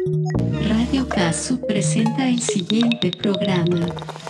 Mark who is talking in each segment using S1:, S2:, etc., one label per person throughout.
S1: Radio Casu presenta el siguiente programa.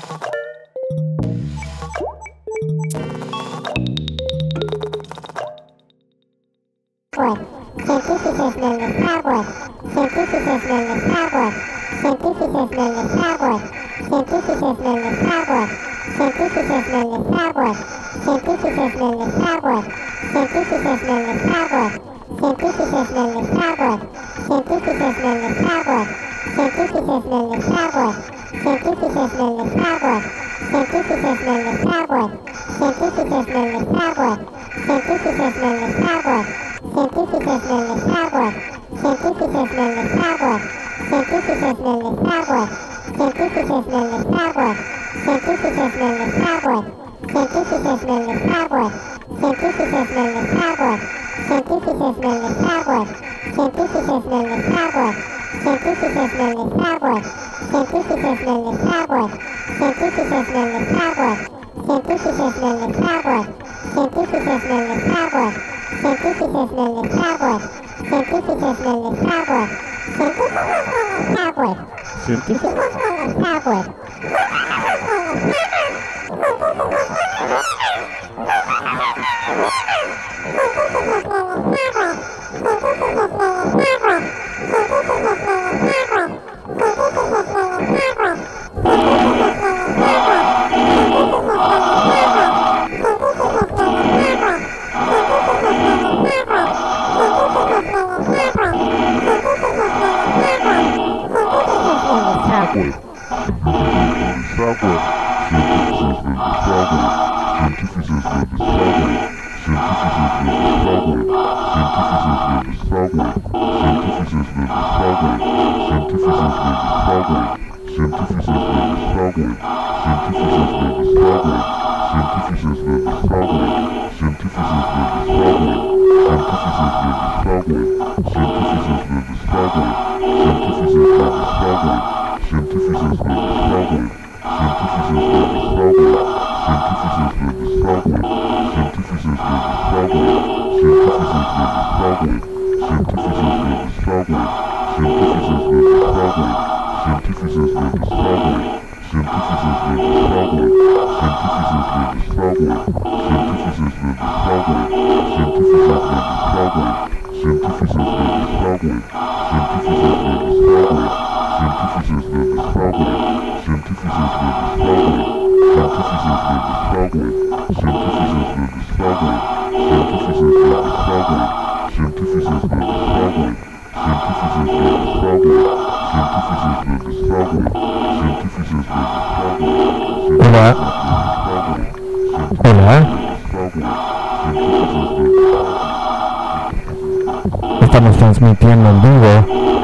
S2: Estamos transmitiendo en vivo.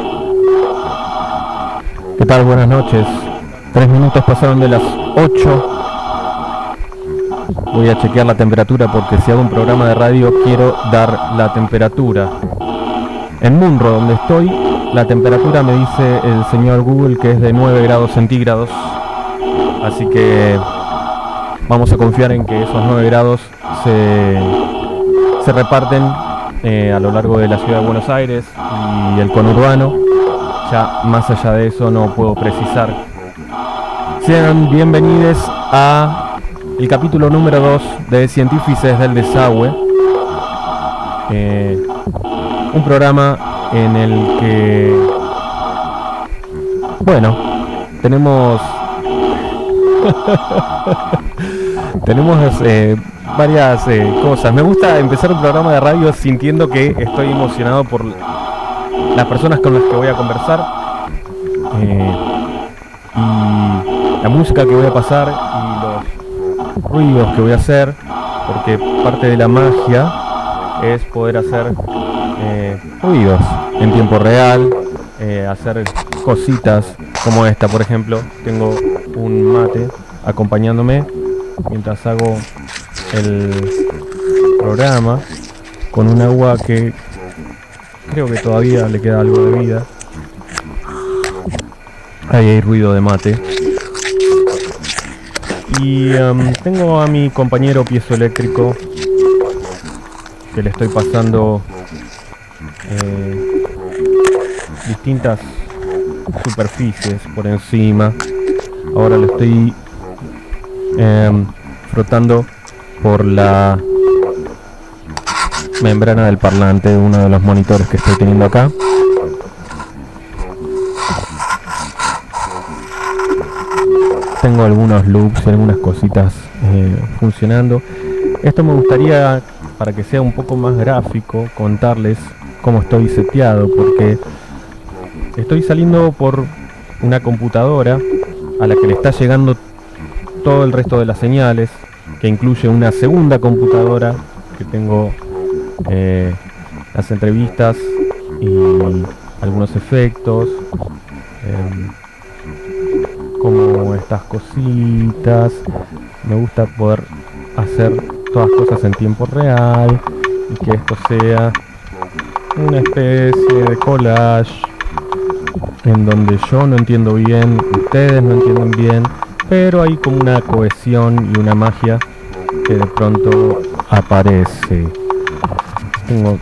S2: ¿Qué tal? Buenas noches. 3 minutos pasaron de las 8. Voy a chequear la temperatura porque si hago un programa de radio quiero dar la temperatura. En Munro, donde estoy, la temperatura me dice el señor Google que es de 9 grados centígrados. Así que vamos a confiar en que esos 9 grados se reparten a lo largo de la ciudad de Buenos Aires y el conurbano. Ya más allá de eso no puedo precisar. Sean bienvenidos a el capítulo número 2 de Científices del Desagüe, un programa en el que, bueno, tenemos varias cosas. Me gusta empezar un programa de radio sintiendo que estoy emocionado por las personas con las que voy a conversar, y la música que voy a pasar y los ruidos que voy a hacer, porque parte de la magia es poder hacer ruidos en tiempo real, hacer cositas como esta. Por ejemplo, tengo un mate acompañándome mientras hago el programa con un agua que creo que todavía le queda algo de vida. Ahí hay ruido de mate. Y tengo a mi compañero piezoeléctrico que le estoy pasando distintas superficies por encima. Ahora lo estoy frotando por la membrana del parlante de uno de los monitores que estoy teniendo acá. Tengo algunos loops y algunas cositas funcionando. Esto me gustaría, para que sea un poco más gráfico, contarles cómo estoy seteado, porque estoy saliendo por una computadora a la que le está llegando todo el resto de las señales, que incluye una segunda computadora que tengo las entrevistas y algunos efectos, como estas cositas. Me gusta poder hacer todas cosas en tiempo real y que esto sea una especie de collage en donde yo no entiendo bien, ustedes no entienden bien, pero hay como una cohesión y una magia que de pronto aparece. Tengo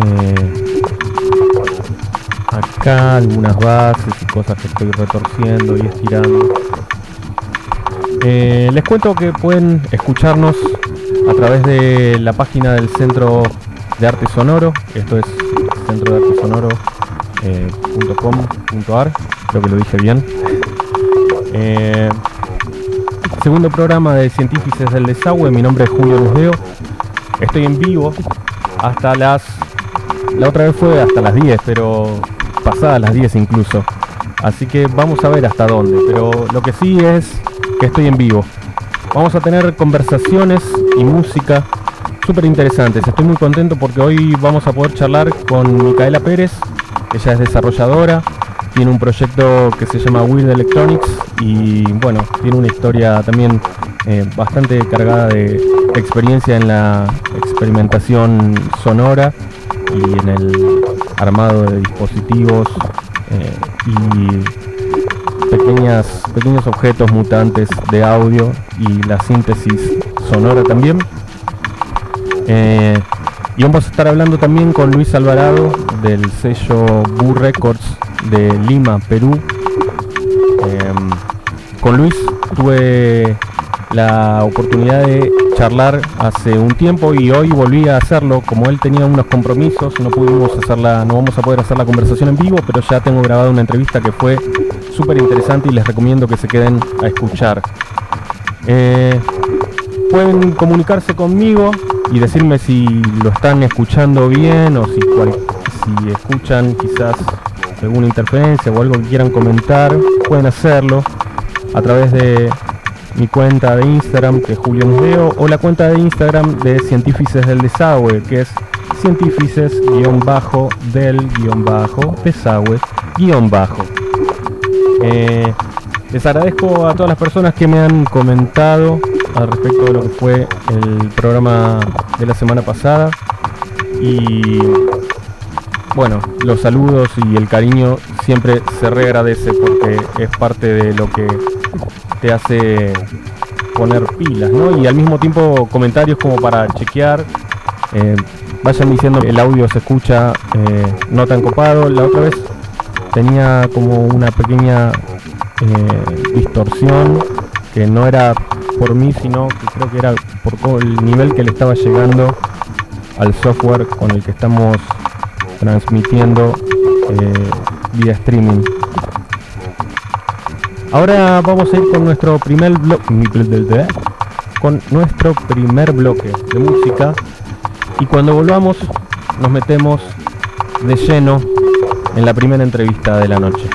S2: acá algunas bases y cosas que estoy retorciendo y estirando. Les cuento que pueden escucharnos a través de la página del Centro de Arte Sonoro. Esto es centrodeartesonoro.com.ar, creo que lo dije bien. Segundo programa de Científices del Desagüe. Mi nombre es Julio Musdeo. Estoy en vivo hasta la otra vez fue hasta las 10, pero pasadas las 10 incluso. Así que vamos a ver hasta dónde, pero lo que sí es que estoy en vivo. Vamos a tener conversaciones y música súper interesantes. Estoy muy contento porque hoy vamos a poder charlar con Micaela Pérez. Ella es desarrolladora, tiene un proyecto que se llama Weird Electronics y bueno, tiene una historia también bastante cargada de experiencia en la experimentación sonora y en el armado de dispositivos y pequeños objetos mutantes de audio y la síntesis sonora también. Y vamos a estar hablando también con Luis Alvarado del sello Boo Records de Lima, Perú. Con Luis tuve la oportunidad de charlar hace un tiempo y hoy volví a hacerlo. Como él tenía unos compromisos, no vamos a poder hacer la conversación en vivo, pero ya tengo grabada una entrevista que fue súper interesante y les recomiendo que se queden a escuchar. Pueden comunicarse conmigo y decirme si lo están escuchando bien o si escuchan quizás alguna interferencia o algo que quieran comentar. Pueden hacerlo a través de mi cuenta de Instagram, que es Julio Musdeo, o la cuenta de Instagram de Científices del Desagüe, que es científices-del-desagüe-. Les agradezco a todas las personas que me han comentado al respecto de lo que fue el programa de la semana pasada y bueno, los saludos y el cariño siempre se reagradece porque es parte de lo que te hace poner pilas, ¿no? Y al mismo tiempo comentarios como para chequear, vayan diciendo que el audio se escucha no tan copado. La otra vez tenía como una pequeña distorsión que no era por mí, sino que creo que era por todo el nivel que le estaba llegando al software con el que estamos transmitiendo vía streaming. Ahora vamos a ir con nuestro primer bloque de música y cuando volvamos nos metemos de lleno en la primera entrevista de la noche.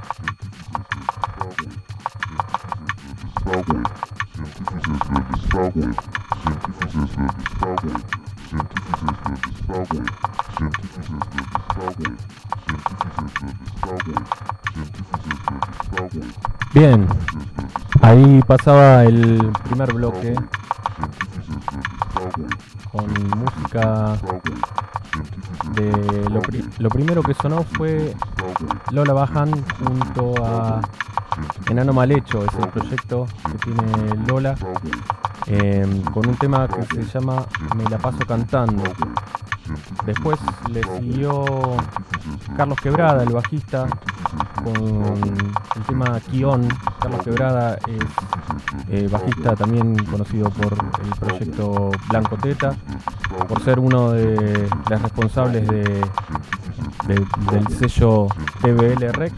S2: Bien, ahí pasaba el primer bloque con música de lo primero que sonó fue Lola Bajan junto a Enano Malhecho, es el proyecto que tiene Lola, con un tema que se llama Me la paso cantando. Después le siguió Carlos Quebrada, el bajista, con el tema Kion. Carlos Quebrada es bajista también conocido por el proyecto Blanco Teta, por ser uno de los responsables del sello TBL Rex.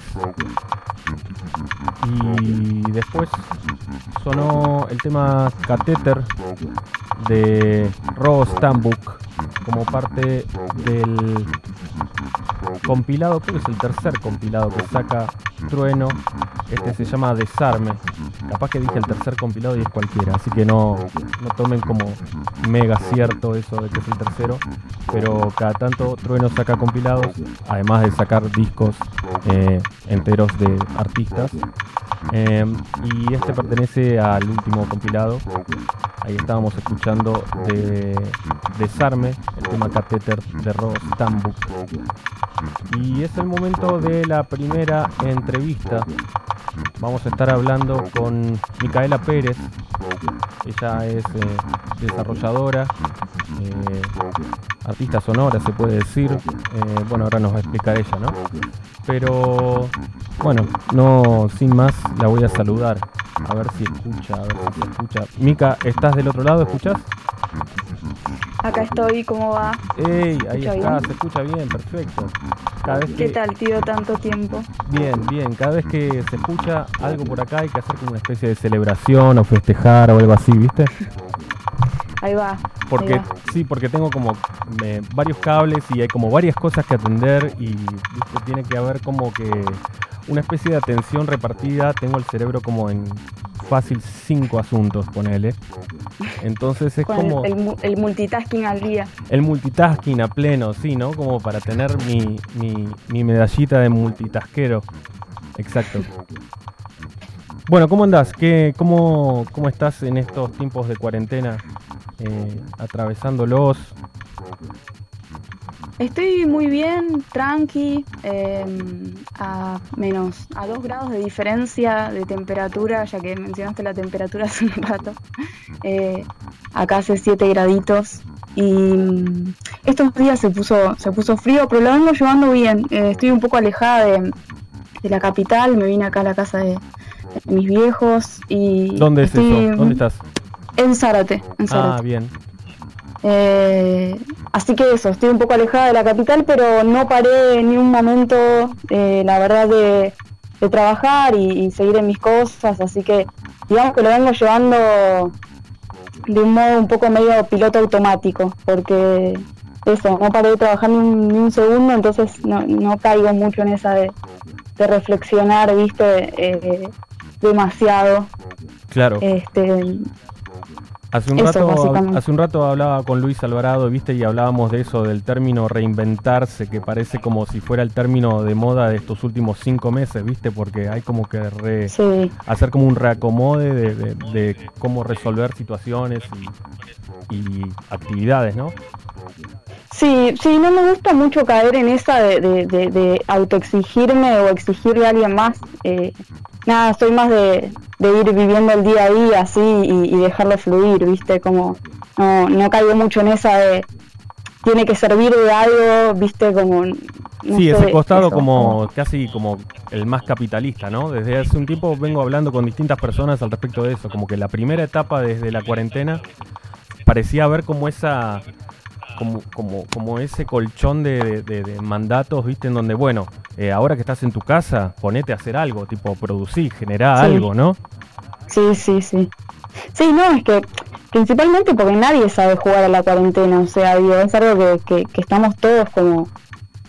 S2: Y después sonó el tema Catéter de Robo Stambuk como parte del compilado, creo que es el tercer compilado que saca Trueno. Este se llama Desarme. Capaz que dije el tercer compilado y es cualquiera, así que no tomen como mega cierto eso de que es el tercero, pero cada tanto Trueno saca compilados, además de sacar discos enteros de artistas. Y este pertenece al último compilado. Ahí estábamos escuchando de Desarme, el tema Catéter de Robo Stambuk. Y es el momento de la primera entrevista. Vamos a estar hablando con Micaela Pérez. Ella es desarrolladora, artista sonora se puede decir. Bueno, ahora nos va a explicar ella, ¿no? Pero bueno, no sin más, la voy a saludar. A ver si escucha, a ver si se escucha. Mica, ¿estás del otro lado? ¿Escuchás?
S3: Acá estoy, ¿cómo va?
S2: ¡Ey! Ahí está,
S3: bien?
S2: Se escucha bien, perfecto. Cada vez
S3: ¿Qué tal, tío? Tanto tiempo.
S2: Bien. Cada vez que se escucha algo por acá hay que hacer como una especie de celebración o festejar o algo así, ¿viste?
S3: Ahí va.
S2: Porque
S3: ahí va.
S2: sí, porque tengo como varios cables y hay como varias cosas que atender y ¿viste? Tiene que haber como que una especie de atención repartida. Tengo el cerebro como en fácil 5 asuntos, ponele. Entonces es
S3: Con
S2: como
S3: el multitasking al día.
S2: el multitasking a pleno, sí, ¿no? Como para tener mi medallita de multitaskero. Exacto. Bueno, ¿cómo andás? ¿Cómo estás en estos tiempos de cuarentena? Atravesándolos.
S3: Estoy muy bien, tranqui, a 2 grados de diferencia de temperatura, ya que mencionaste la temperatura hace un rato. Acá hace 7 graditos y estos días se puso frío, pero lo vengo llevando bien. Estoy un poco alejada de la capital, me vine acá a la casa de mis viejos y...
S2: ¿Dónde es eso? ¿Dónde estás?
S3: En Zárate.
S2: Ah, bien.
S3: Así que eso, estoy un poco alejada de la capital, pero no paré ni un momento, la verdad, de trabajar y seguir en mis cosas, así que digamos que lo vengo llevando de un modo un poco medio piloto automático, porque eso, no paré de trabajar ni un segundo, entonces no caigo mucho en esa de reflexionar, viste, demasiado.
S2: Claro. Hace un rato hablaba con Luis Alvarado, viste, y hablábamos de eso, del término reinventarse, que parece como si fuera el término de moda de estos últimos 5 meses, viste, porque hay como que hacer como un reacomode de cómo resolver situaciones y actividades, ¿no?
S3: Sí, no me gusta mucho caer en esa de autoexigirme o exigirle a alguien más. Nada, soy más de ir viviendo el día a día así y dejarlo fluir, ¿viste? Como no caigo mucho en esa de tiene que servir de algo, ¿viste? Como no
S2: sí,
S3: sé,
S2: ese costado
S3: eso,
S2: como casi como el más capitalista, ¿no? Desde hace un tiempo vengo hablando con distintas personas al respecto de eso, como que la primera etapa desde la cuarentena parecía haber como esa... Como ese colchón de mandatos, viste, en donde, bueno, ahora que estás en tu casa, ponete a hacer algo, tipo producir, generar algo, ¿no?
S3: Sí. Sí, no, es que principalmente porque nadie sabe jugar a la cuarentena, o sea, digo, es algo que estamos todos como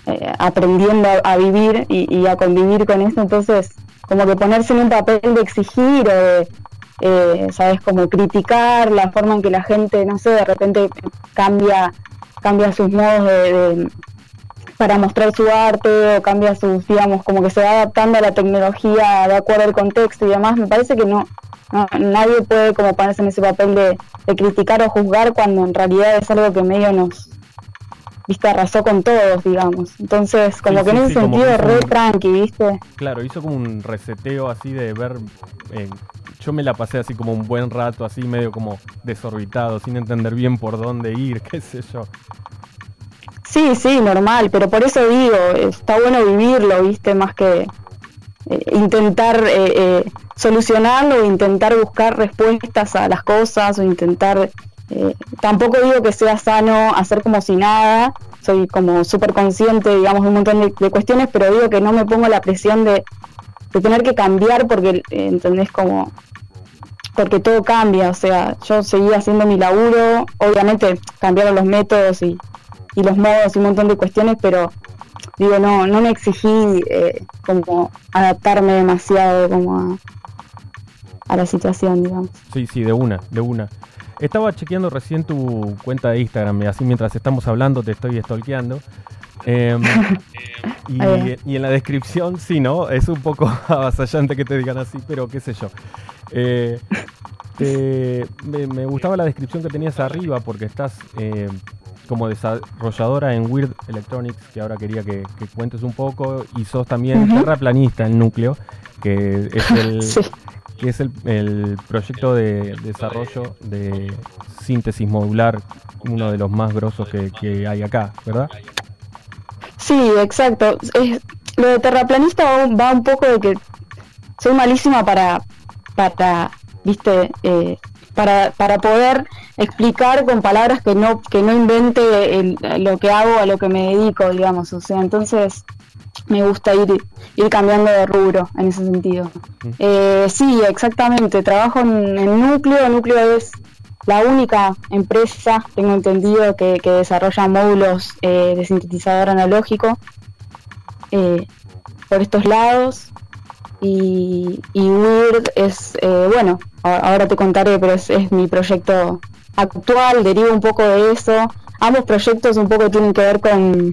S3: aprendiendo a vivir y a convivir con eso. Entonces, como que ponerse en un papel de exigir o de, ¿sabes? Como criticar la forma en que la gente, no sé, de repente cambia sus modos para mostrar su arte, o cambia sus, digamos, como que se va adaptando a la tecnología de acuerdo al contexto y demás. Me parece que nadie puede como ponerse en ese papel de criticar o juzgar cuando en realidad es algo que medio arrasó con todos, digamos. Entonces, como que en ese sentido re tranqui, ¿viste?
S2: Claro, hizo como un reseteo así de ver... yo me la pasé así como un buen rato, así medio como desorbitado, sin entender bien por dónde ir, qué sé yo.
S3: Sí, normal, pero por eso digo, está bueno vivirlo, ¿viste? Más que intentar solucionarlo o intentar buscar respuestas a las cosas o intentar... tampoco digo que sea sano hacer como si nada, soy como súper consciente, digamos, de un montón de cuestiones, pero digo que no me pongo la presión de tener que cambiar porque, ¿entendés? Como... porque todo cambia, o sea, yo seguí haciendo mi laburo, obviamente cambiaron los métodos y los modos y un montón de cuestiones, pero digo, no me exigí como adaptarme demasiado como a la situación, digamos.
S2: Sí, de una. Estaba chequeando recién tu cuenta de Instagram, y así mientras estamos hablando te estoy stalkeando. Y en la descripción, sí, ¿no? Es un poco avasallante que te digan así, pero qué sé yo. Me gustaba la descripción que tenías arriba porque estás como desarrolladora en Weird Electronics, que ahora quería que cuentes un poco, y sos también terraplanista en Núcleo, que es el... sí. Que es el proyecto de desarrollo de síntesis modular, uno de los más grosos que hay acá, ¿verdad?
S3: Sí, exacto. Lo de terraplanista va un poco de que soy malísima para ¿viste? Para poder explicar con palabras que no invente lo que hago, a lo que me dedico, digamos. O sea, entonces... me gusta ir cambiando de rubro en ese sentido. Sí, exactamente. Trabajo en Núcleo. Núcleo es la única empresa, tengo entendido, que desarrolla módulos de sintetizador analógico por estos lados. Y Weird es, bueno, ahora te contaré, pero es mi proyecto actual, deriva un poco de eso. Ambos proyectos un poco tienen que ver con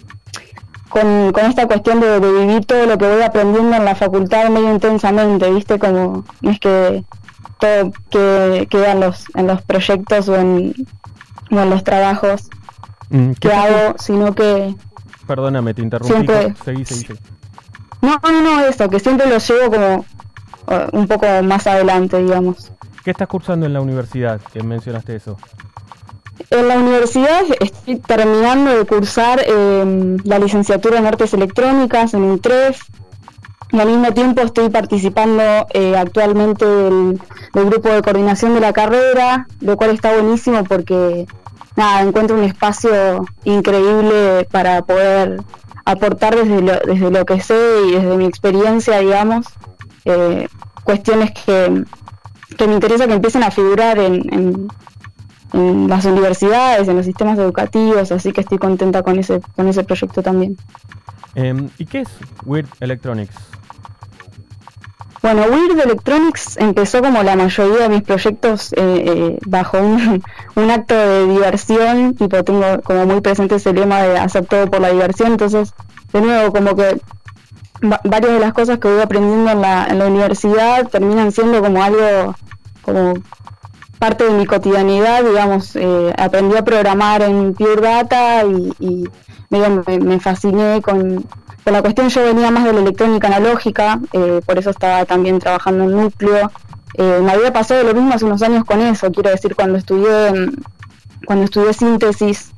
S3: esta cuestión de vivir todo lo que voy aprendiendo en la facultad medio intensamente, ¿viste? Como no es que todo queda en los proyectos o en los trabajos que hago, sino que...
S2: Perdóname, te interrumpí.
S3: Siempre...
S2: Seguí.
S3: No, eso, que siempre lo llevo como un poco más adelante, digamos.
S2: ¿Qué estás cursando en la universidad? Que mencionaste eso.
S3: En la universidad estoy terminando de cursar la licenciatura en Artes Electrónicas en INTREF y al mismo tiempo estoy participando actualmente del grupo de coordinación de la carrera, lo cual está buenísimo porque encuentro un espacio increíble para poder aportar desde lo que sé y desde mi experiencia, digamos, cuestiones que me interesa que empiecen a figurar en las universidades, en los sistemas educativos, así que estoy contenta con ese proyecto también.
S2: ¿Y qué es Weird Electronics?
S3: Bueno, Weird Electronics empezó como la mayoría de mis proyectos bajo un acto de diversión, tipo tengo como muy presente ese lema de hacer todo por la diversión, entonces de nuevo como que varias de las cosas que voy aprendiendo en la universidad terminan siendo como algo como parte de mi cotidianidad, digamos. Aprendí a programar en Pure Data y me fasciné con la cuestión. Yo venía más de la electrónica analógica, por eso estaba también trabajando en Núcleo. Me había pasado lo mismo hace unos años con eso, quiero decir, cuando estudié síntesis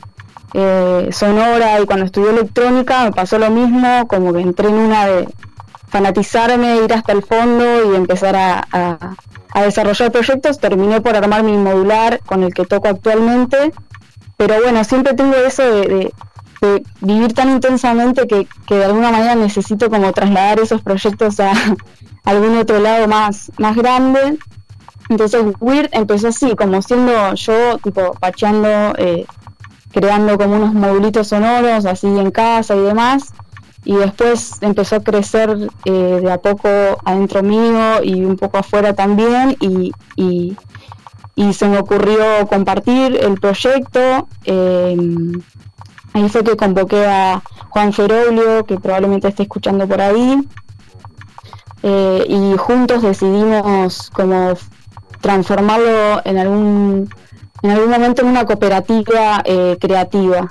S3: sonora y cuando estudié electrónica me pasó lo mismo, como que entré en una de fanatizarme, ir hasta el fondo y empezar a desarrollar proyectos. Terminé por armar mi modular con el que toco actualmente, pero bueno, siempre tengo eso de vivir tan intensamente que de alguna manera necesito como trasladar esos proyectos a algún otro lado más grande. Entonces Weird empezó así, como siendo yo tipo pacheando creando como unos modulitos sonoros así en casa y demás, y después empezó a crecer de a poco adentro mío y un poco afuera también, y se me ocurrió compartir el proyecto. Ahí fue que convoqué a Juan Feroglio, que probablemente esté escuchando por ahí, y juntos decidimos como transformarlo en algún momento en una cooperativa creativa.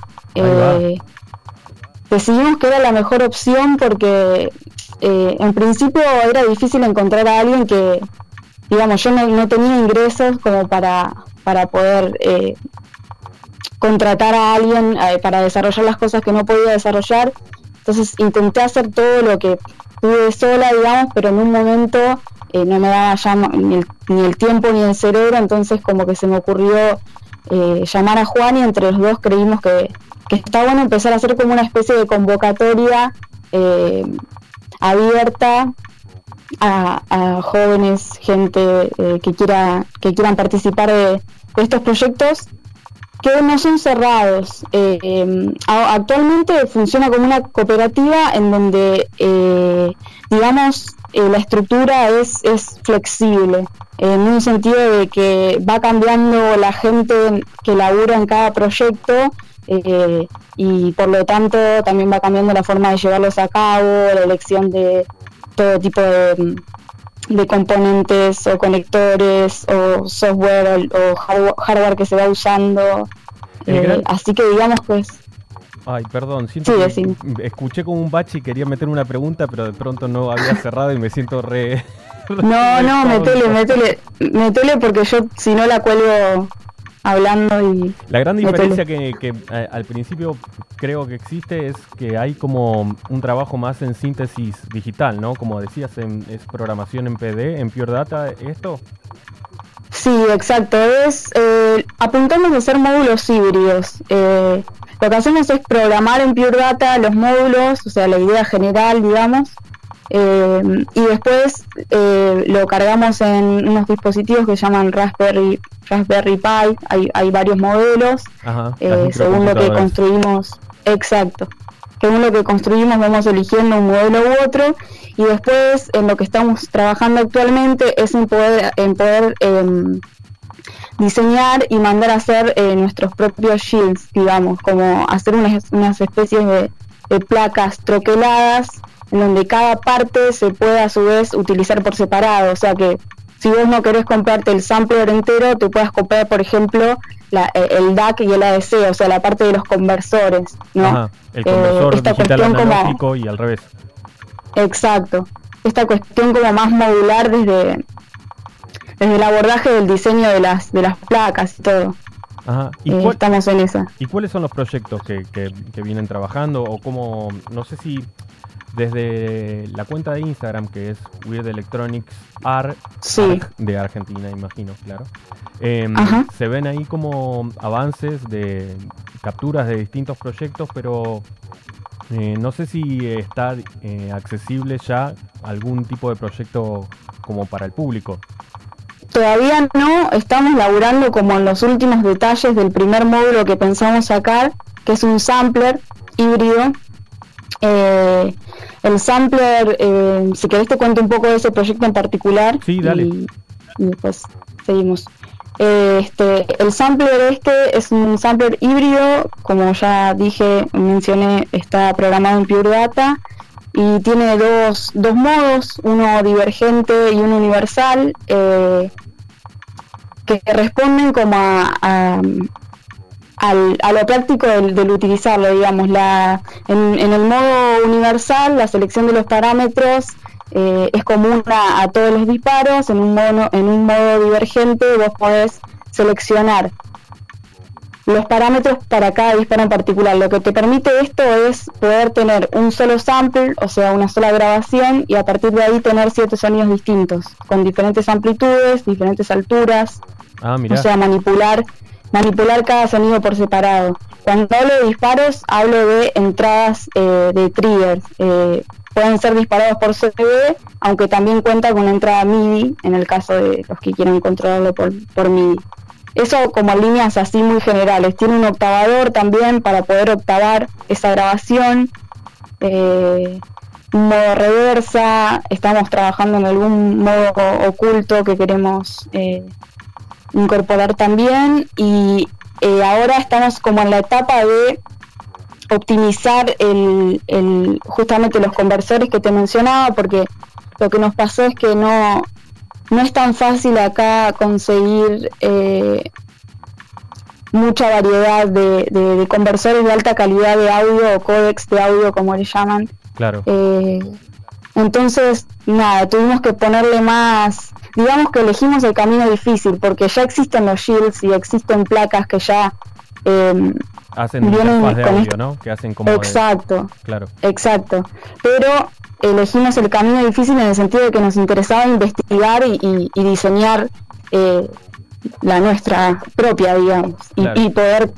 S3: Decidimos que era la mejor opción porque en principio era difícil encontrar a alguien que, digamos, yo no tenía ingresos como para poder contratar a alguien para desarrollar las cosas que no podía desarrollar. Entonces intenté hacer todo lo que pude sola, digamos, pero en un momento no me daba ya ni el tiempo ni el cerebro, entonces como que se me ocurrió llamar a Juan, y entre los dos creímos que está bueno empezar a hacer como una especie de convocatoria abierta a jóvenes, gente que quieran participar de estos proyectos que no son cerrados. Actualmente funciona como una cooperativa en donde, digamos, la estructura es flexible, en un sentido de que va cambiando la gente que labura en cada proyecto, y por lo tanto también va cambiando la forma de llevarlos a cabo, la elección de todo tipo de componentes o conectores o software o hardware que se va usando. Así que digamos que es...
S2: Ay, perdón, siento que escuché como un bache y quería meter una pregunta, pero de pronto no había cerrado y me siento re...
S3: No, metele porque yo si no la cuelgo hablando y...
S2: La gran diferencia que al principio creo que existe es que hay como un trabajo más en síntesis digital, ¿no? Como decías, es programación en PD, en Pure Data, ¿esto?
S3: Sí, exacto, apuntamos a hacer módulos híbridos. Lo que hacemos es programar en Pure Data los módulos, o sea, la idea general, digamos, y después lo cargamos en unos dispositivos que se llaman Raspberry Pi. Hay varios modelos.
S2: Ajá,
S3: según lo que construimos. Exacto. Según lo que construimos vamos eligiendo un modelo u otro, y después en lo que estamos trabajando actualmente es en poder diseñar y mandar a hacer nuestros propios shields, digamos, como hacer unas especies de placas troqueladas en donde cada parte se puede a su vez utilizar por separado. O sea que si vos no querés comprarte el sampler entero, te puedas comprar, por ejemplo, el DAC y el ADC, o sea, la parte de los conversores, ¿no?
S2: Ajá, el conversor digital analógico y al revés.
S3: Exacto. Esta cuestión como más modular desde el abordaje del diseño de las placas y todo.
S2: Ajá.
S3: Estamos en esa.
S2: ¿Y cuáles son los proyectos que vienen trabajando? O cómo, no sé si desde la cuenta de Instagram, que es Weird Electronics Arg,
S3: sí,
S2: de Argentina, imagino, claro. Se ven ahí como avances de capturas de distintos proyectos, pero no sé si está accesible ya algún tipo de proyecto como para el público.
S3: Todavía no, estamos laburando como en los últimos detalles del primer módulo que pensamos sacar, que es un sampler híbrido. El sampler, si querés te cuento un poco de ese proyecto en particular.
S2: Sí, dale.
S3: Y después seguimos. El sampler es un sampler híbrido, como ya mencioné, está programado en Pure Data y tiene dos modos, uno divergente y uno universal, que responden como a lo práctico del utilizarlo, digamos. En el modo universal, la selección de los parámetros es común a todos los disparos. En un modo divergente vos podés seleccionar los parámetros para cada disparo en particular. Lo que te permite esto es poder tener un solo sample, o sea, una sola grabación, y a partir de ahí tener 7 sonidos distintos, con diferentes amplitudes, diferentes alturas.
S2: Mirá.
S3: O sea, manipular cada sonido por separado. Cuando hablo de disparos, hablo de entradas de triggers. Pueden ser disparados por CD, aunque también cuenta con una entrada MIDI, en el caso de los que quieran controlarlo por MIDI. eso como líneas así muy generales. Tiene un octavador también para poder octavar esa grabación. Un modo reversa, estamos trabajando en algún modo oculto que queremos incorporar también, y ahora estamos como en la etapa de optimizar justamente los conversores que te mencionaba, porque lo que nos pasó es que no es tan fácil acá conseguir mucha variedad de conversores de alta calidad de audio o códecs de audio, como le llaman.
S2: Claro.
S3: Entonces, nada, tuvimos que ponerle más, digamos que elegimos el camino difícil, porque ya existen los shields y existen placas que ya
S2: hacen interfaz de audio, ¿no? Que hacen como
S3: exacto,
S2: claro.
S3: Exacto, pero elegimos el camino difícil en el sentido de que nos interesaba investigar y diseñar la nuestra propia, digamos, claro. y poder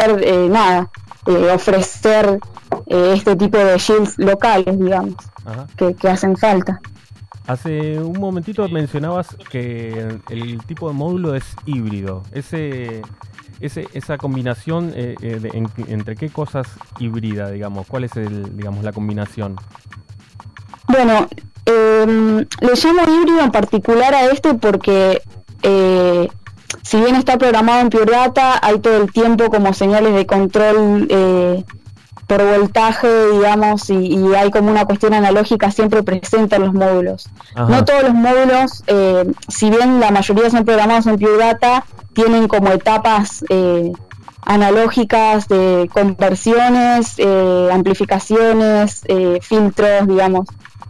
S3: ofrecer este tipo de shields locales, digamos, que hacen falta.
S2: Hace un momentito mencionabas que el tipo de módulo es híbrido. Esa combinación entre qué cosas híbrida, digamos, ¿cuál es la combinación?
S3: Bueno, le llamo híbrido en particular a este porque si bien está programado en Pure Data, hay todo el tiempo como señales de control por voltaje, digamos, y hay como una cuestión analógica siempre presente en los módulos. Ajá. No todos los módulos, si bien la mayoría son programados en Pure Data, tienen como etapas analógicas de conversiones, amplificaciones, filtros, digamos.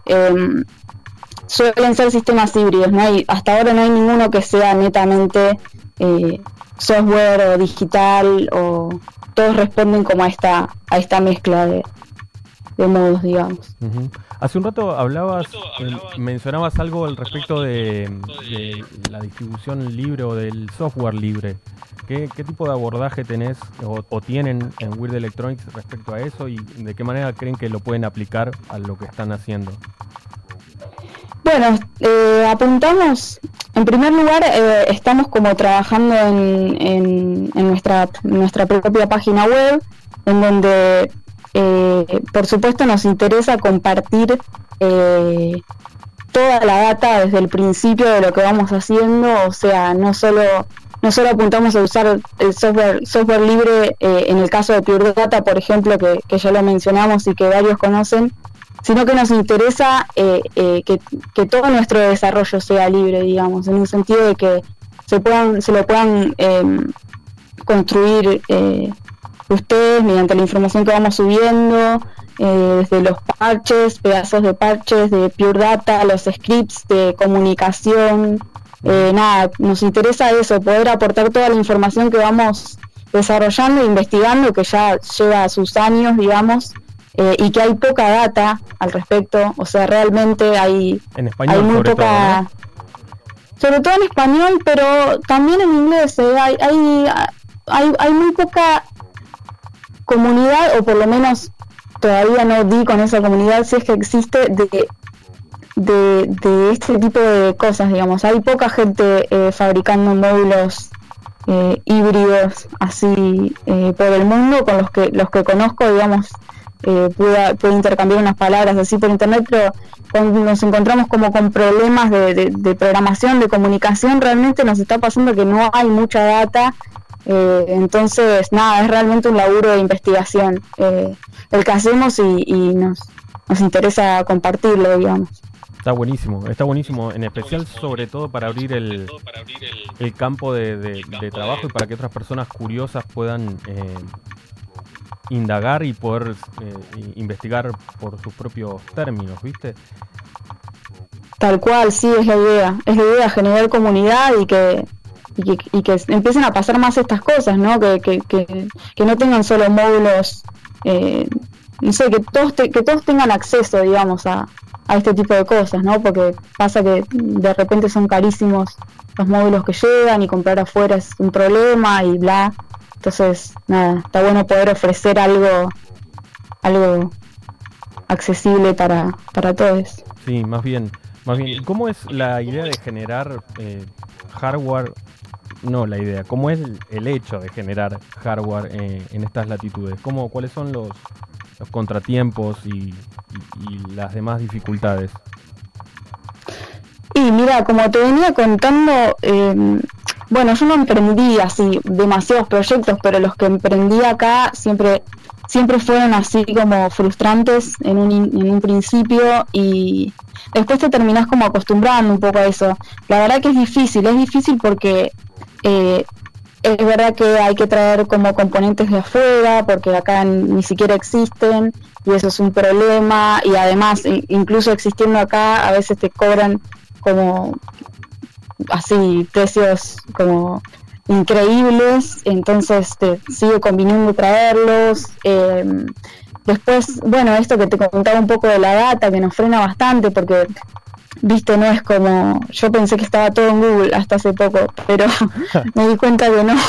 S3: Suelen ser sistemas híbridos, hasta ahora no hay ninguno que sea netamente software o digital, o todos responden como a esta mezcla de modos, digamos.
S2: Uh-huh. Hace un rato mencionabas algo al respecto de la distribución libre o del software libre. ¿Qué tipo de abordaje tenés o tienen en Weird Electronics respecto a eso, y de qué manera creen que lo pueden aplicar a lo que están haciendo?
S3: Bueno, apuntamos, en primer lugar, estamos como trabajando en nuestra propia página web, en donde por supuesto nos interesa compartir toda la data desde el principio de lo que vamos haciendo. O sea, no solo apuntamos a usar el software libre en el caso de Pure Data, por ejemplo, que ya lo mencionamos y que varios conocen, sino que nos interesa que todo nuestro desarrollo sea libre, digamos, en el sentido de que se lo puedan construir ustedes mediante la información que vamos subiendo, desde los parches, pedazos de parches de Pure Data, los scripts de comunicación. Nos interesa eso, poder aportar toda la información que vamos desarrollando e investigando, que ya lleva sus años, digamos, y que hay poca data al respecto. O sea, realmente hay muy poca, ¿no? Sobre todo en español, pero también en inglés. Hay muy poca comunidad, o por lo menos todavía no di con esa comunidad, si es que existe, de este tipo de cosas, digamos. Hay poca gente fabricando módulos híbridos así por el mundo. Con los que conozco, digamos, pude intercambiar unas palabras así por internet, pero cuando nos encontramos como con problemas de programación, de comunicación, realmente nos está pasando que no hay mucha data. Entonces, es realmente un laburo de investigación el que hacemos, y nos interesa compartirlo, digamos.
S2: Está buenísimo, en especial sobre todo para abrir el campo de trabajo, y para que otras personas curiosas puedan indagar y poder investigar por sus propios términos, ¿viste?
S3: Tal cual, sí, es la idea, generar comunidad y que empiecen a pasar más estas cosas, ¿no? Que no tengan solo módulos, no sé, que todos tengan acceso, digamos, a este tipo de cosas, ¿no? Porque pasa que de repente son carísimos los módulos que llegan, y comprar afuera es un problema y bla. Entonces, está bueno poder ofrecer algo accesible para todos.
S2: Sí, más bien, ¿cómo es la idea de generar hardware no la idea, cómo es el hecho de generar hardware en estas latitudes, cuáles son los contratiempos y las demás dificultades.
S3: Y mira, como te venía contando, bueno, yo no emprendí así demasiados proyectos, pero los que emprendí acá siempre fueron así como frustrantes en un principio, y después te terminás como acostumbrando un poco a eso. La verdad que es difícil porque es verdad que hay que traer como componentes de afuera, porque acá ni siquiera existen, y eso es un problema, y además, incluso existiendo acá, a veces te cobran como así precios como increíbles, entonces te sigue conviniendo traerlos. Después, bueno, esto que te contaba un poco de la data, que nos frena bastante, porque viste, no es como, yo pensé que estaba todo en Google hasta hace poco, pero me di cuenta que no.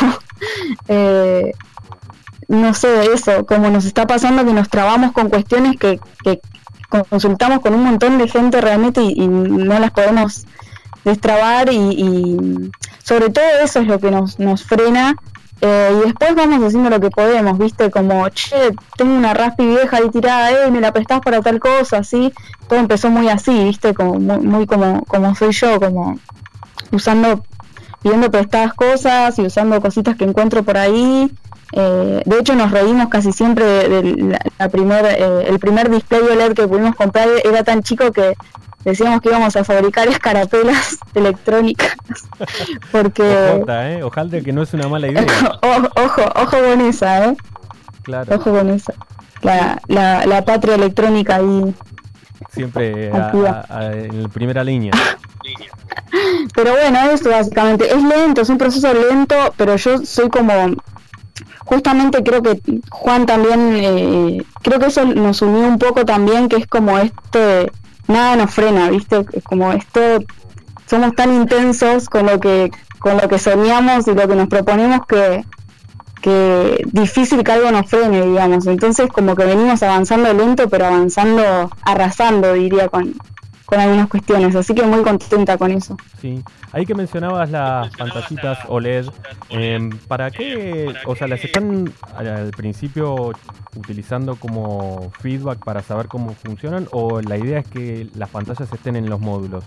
S3: No sé, eso, como nos está pasando, que nos trabamos con cuestiones que consultamos con un montón de gente realmente y no las podemos destrabar, y sobre todo eso es lo que nos frena. Y después vamos haciendo lo que podemos, viste, como, che, tengo una Raspi vieja ahí tirada, me la prestás para tal cosa, así. Todo empezó muy así, viste, como muy como soy yo, como pidiendo prestadas cosas y usando cositas que encuentro por ahí. De hecho, nos reímos casi siempre de el primer display OLED que pudimos comprar. Era tan chico que decíamos que íbamos a fabricar escarapelas electrónicas, porque
S2: ojalá que no es una mala idea.
S3: ojo con esa,
S2: Claro.
S3: Ojo con esa. La patria electrónica ahí
S2: siempre en primera línea.
S3: Pero bueno, eso básicamente es lento, es un proceso lento, pero yo soy como, justamente creo que Juan también, creo que eso nos unió un poco también, que es como nada nos frena, ¿viste? Como somos tan intensos con lo que soñamos y lo que nos proponemos, que difícil que algo nos frene, digamos. Entonces como que venimos avanzando lento, pero avanzando, arrasando, diría, con algunas cuestiones, así que muy contenta con eso.
S2: Sí, ahí que mencionabas las pantallitas OLED, ¿para qué? O sea, ¿las están al principio utilizando como feedback para saber cómo funcionan, o la idea es que las pantallas estén en los módulos?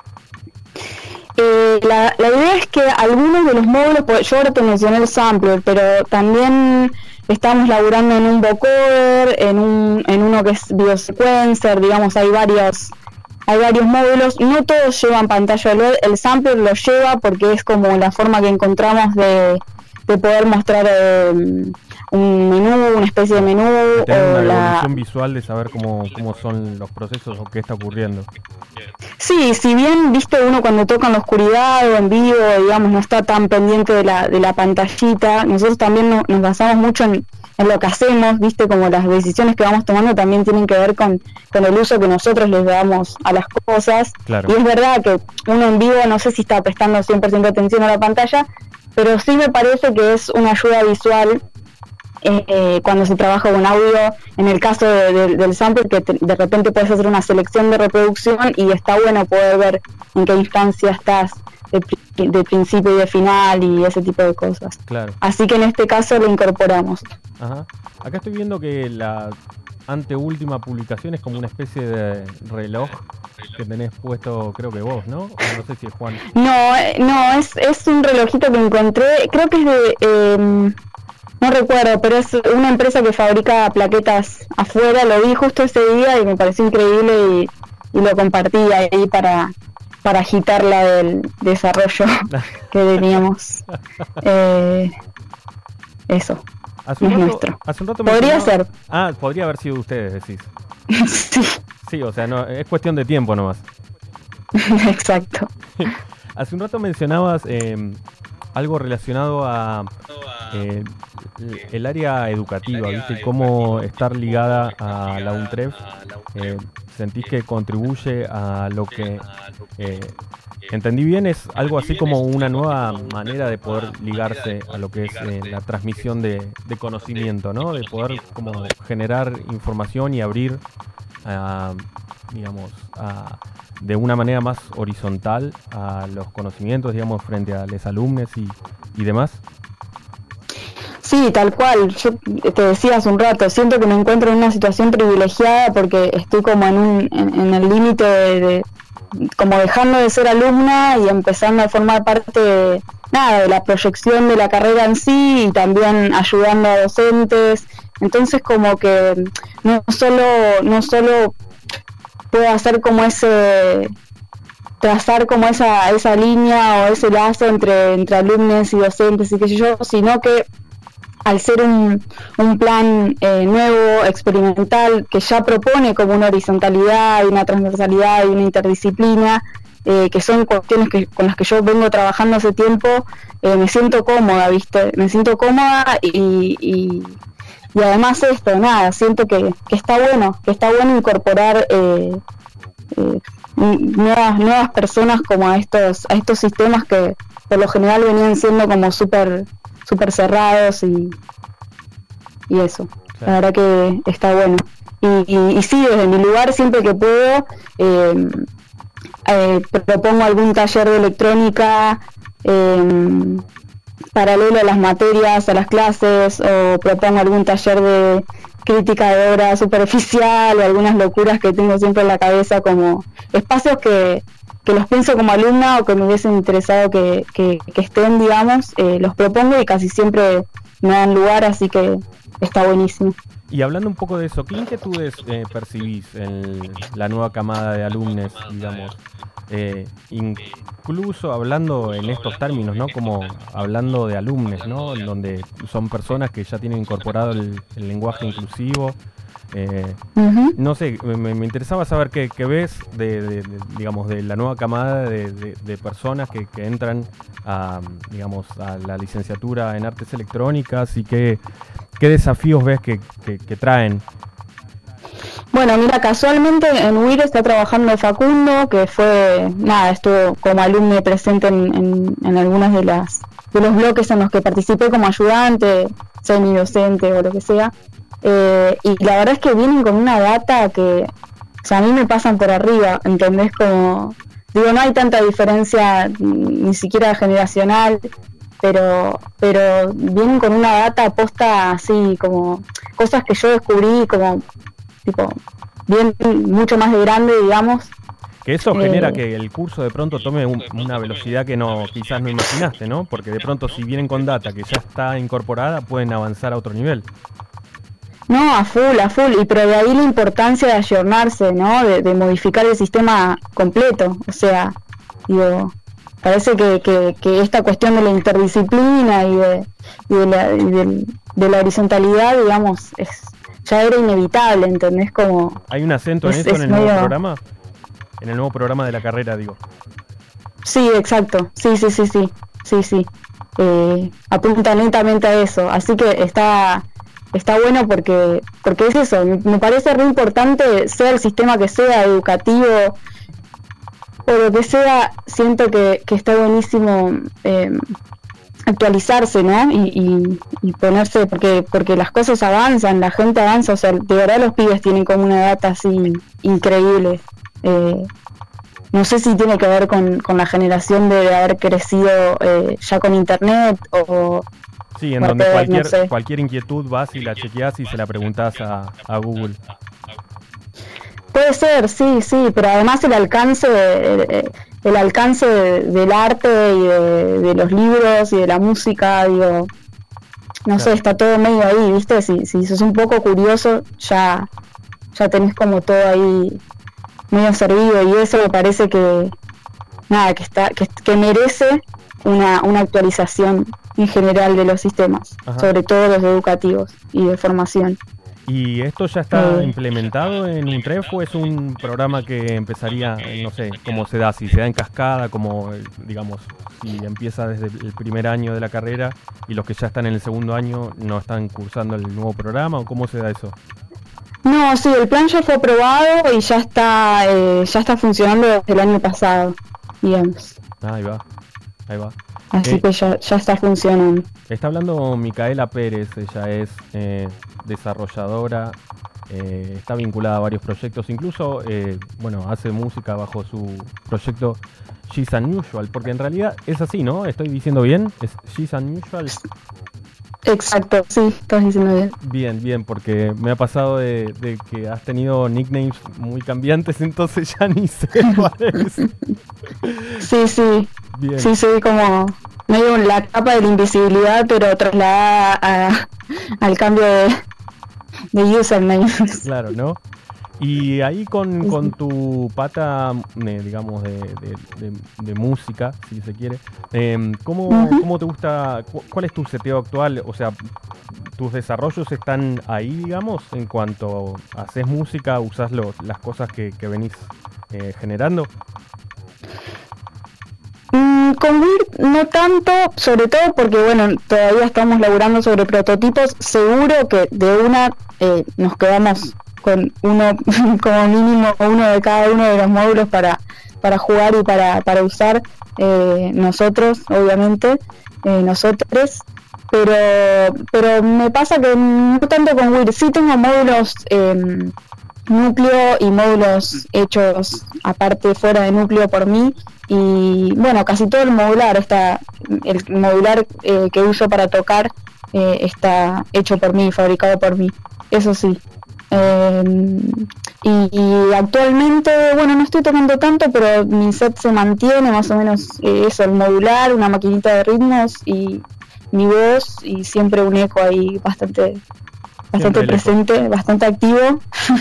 S3: La idea es que algunos de los módulos, pues yo ahora te mencioné el sampler, pero también estamos laburando en un vocoder, en uno que es biosequencer, digamos, hay varios módulos. No todos llevan pantalla OLED, el sampler lo lleva porque es como la forma que encontramos de poder mostrar un menú, una especie de menú,
S2: tener una evolución visual de saber cómo son los procesos o qué está ocurriendo.
S3: Sí, si bien, viste, uno cuando toca en la oscuridad o en vivo, digamos, no está tan pendiente de la pantallita. Nosotros también nos basamos mucho en lo que hacemos, viste, como las decisiones que vamos tomando también tienen que ver con el uso que nosotros les damos a las cosas.
S2: Claro.
S3: Y es verdad que uno en vivo no sé si está prestando 100% atención a la pantalla, pero sí me parece que es una ayuda visual cuando se trabaja con audio. En el caso del sample, que de repente puedes hacer una selección de reproducción y está bueno poder ver en qué instancia estás de principio y de final y ese tipo de cosas.
S2: Claro.
S3: Así que en este caso lo incorporamos.
S2: Ajá. Acá estoy viendo que la anteúltima publicación es como una especie de reloj que tenés puesto, creo que vos, ¿no? O no sé si es Juan.
S3: No, es un relojito que encontré, creo que es de... no recuerdo, pero es una empresa que fabrica plaquetas afuera. Lo vi justo ese día y me pareció increíble y lo compartí ahí para agitarla del desarrollo que teníamos. Eso.
S2: Hace un rato
S3: podría ser.
S2: Podría haber sido ustedes, decís.
S3: Sí.
S2: Sí, o sea, no, es cuestión de tiempo nomás.
S3: Exacto.
S2: Hace un rato mencionabas algo relacionado a el área educativa, ¿viste? Cómo estar ligada a la UNTREF. ¿Sentís que contribuye a lo que entendí bien? Es algo así como una nueva manera de poder ligarse a lo que es la transmisión de conocimiento, ¿no? De poder como generar información y abrir digamos, de una manera más horizontal a los conocimientos, digamos, frente a los alumnos y demás?
S3: Sí, tal cual. Yo te decía hace un rato, siento que me encuentro en una situación privilegiada porque estoy como en el límite de como dejando de ser alumna y empezando a formar parte de la proyección de la carrera en sí y también ayudando a docentes. Entonces como que no solo puedo hacer como trazar como esa línea o ese lazo entre alumnos y docentes y qué sé yo, sino que al ser un plan nuevo, experimental, que ya propone como una horizontalidad y una transversalidad y una interdisciplina, que son cuestiones con las que yo vengo trabajando hace tiempo, me siento cómoda, ¿viste? Me siento cómoda y además siento que está bueno incorporar nuevas personas como a estos sistemas que por lo general venían siendo como súper cerrados y eso. Claro. La verdad que está bueno. Y sí, desde mi lugar siempre que puedo propongo algún taller de electrónica paralelo a las materias, a las clases, o propongo algún taller de crítica de obra superficial o algunas locuras que tengo siempre en la cabeza, como espacios que los pienso como alumna o que me hubiesen interesado que estén, digamos, los propongo y casi siempre me dan lugar, así que está buenísimo.
S2: Y hablando un poco de eso, ¿qué inquietudes percibís en la nueva camada de alumnos, digamos? Incluso hablando en estos términos, ¿no? Como hablando de alumnos, ¿no? Donde son personas que ya tienen incorporado el lenguaje inclusivo. No sé, me interesaba saber qué ves digamos, de la nueva camada de personas que entran digamos, a la licenciatura en artes electrónicas y qué desafíos ves que traen.
S3: Bueno, mira, casualmente en UIR está trabajando Facundo, que estuvo como alumno presente en algunas de los bloques en los que participé como ayudante, semidocente o lo que sea. Y la verdad es que vienen con una data que, o sea, a mí me pasan por arriba, ¿entendés? Como, digo, no hay tanta diferencia ni siquiera generacional, pero vienen con una data posta así, como cosas que yo descubrí como, tipo, bien mucho más de grande, digamos.
S2: Que eso genera que el curso de pronto tome una velocidad que quizás no imaginaste, ¿no? Porque de pronto si vienen con data que ya está incorporada, pueden avanzar a otro nivel.
S3: No, a full, pero de ahí la importancia de ayornarse, ¿no? De modificar el sistema completo. O sea, digo, parece que esta cuestión de la interdisciplina y de la horizontalidad, digamos, ya era inevitable, ¿entendés? Como
S2: ¿hay un acento en eso en el nuevo programa? En el nuevo programa de la carrera, digo.
S3: Sí, exacto. Sí. Apunta netamente a eso. Así que está bueno porque es eso, me parece re importante, sea el sistema que sea, educativo o lo que sea, siento que está buenísimo actualizarse, ¿no? Y ponerse, porque las cosas avanzan, la gente avanza, o sea, de verdad los pibes tienen como una data así increíble. No sé si tiene que ver con la generación de haber crecido ya con internet o...
S2: Sí, en donde cualquier inquietud vas y la chequeás y se la preguntás a Google.
S3: Puede ser, sí, pero además el alcance del arte y de los libros y de la música, digo, no sé, está todo medio ahí, ¿viste? Si sos un poco curioso, ya tenés como todo ahí medio servido, y eso me parece que merece una actualización en general de los sistemas. Ajá. Sobre todo los educativos y de formación.
S2: ¿Y esto ya está implementado en UNTREF o es un programa que empezaría, no sé, cómo se da, si se da en cascada, como, digamos, si empieza desde el primer año de la carrera y los que ya están en el segundo año no están cursando el nuevo programa, o cómo se da eso?
S3: No, sí, el plan ya fue aprobado y ya está funcionando desde el año pasado, digamos.
S2: Ahí va.
S3: Así que ya está funcionando.
S2: Está hablando Micaela Pérez, ella es desarrolladora está vinculada a varios proyectos, incluso, hace música bajo su proyecto She's Unusual, porque en realidad es así, ¿no? ¿Estoy diciendo bien? ¿Es She's Unusual?
S3: Exacto, sí, estás diciendo bien.
S2: Bien, porque me ha pasado de que has tenido nicknames muy cambiantes, entonces ya ni sé cuál es.
S3: Sí.
S2: Bien.
S3: Sí, soy como medio la capa de la invisibilidad, pero trasladada al cambio de username.
S2: Claro, ¿no? Y ahí con tu pata, digamos, de música, si se quiere, ¿cómo te gusta? ¿Cuál es tu seteo actual? O sea, ¿tus desarrollos están ahí, digamos, en cuanto haces música, usás las cosas que venís generando?
S3: Con Weird no tanto, sobre todo porque, todavía estamos laburando sobre prototipos. Seguro que de una nos quedamos con uno, como mínimo, uno de cada uno de los módulos para jugar y para usar nosotros, obviamente, nosotros. Pero me pasa que no tanto con Weird. Sí tengo módulos núcleo y módulos hechos aparte fuera de núcleo por mí, y casi todo el modular que uso para tocar está hecho por mí, fabricado por mí, eso sí. Y actualmente, no estoy tocando tanto, pero mi set se mantiene más o menos eso, el modular, una maquinita de ritmos y mi voz, y siempre un eco ahí bastante presente, bastante activo.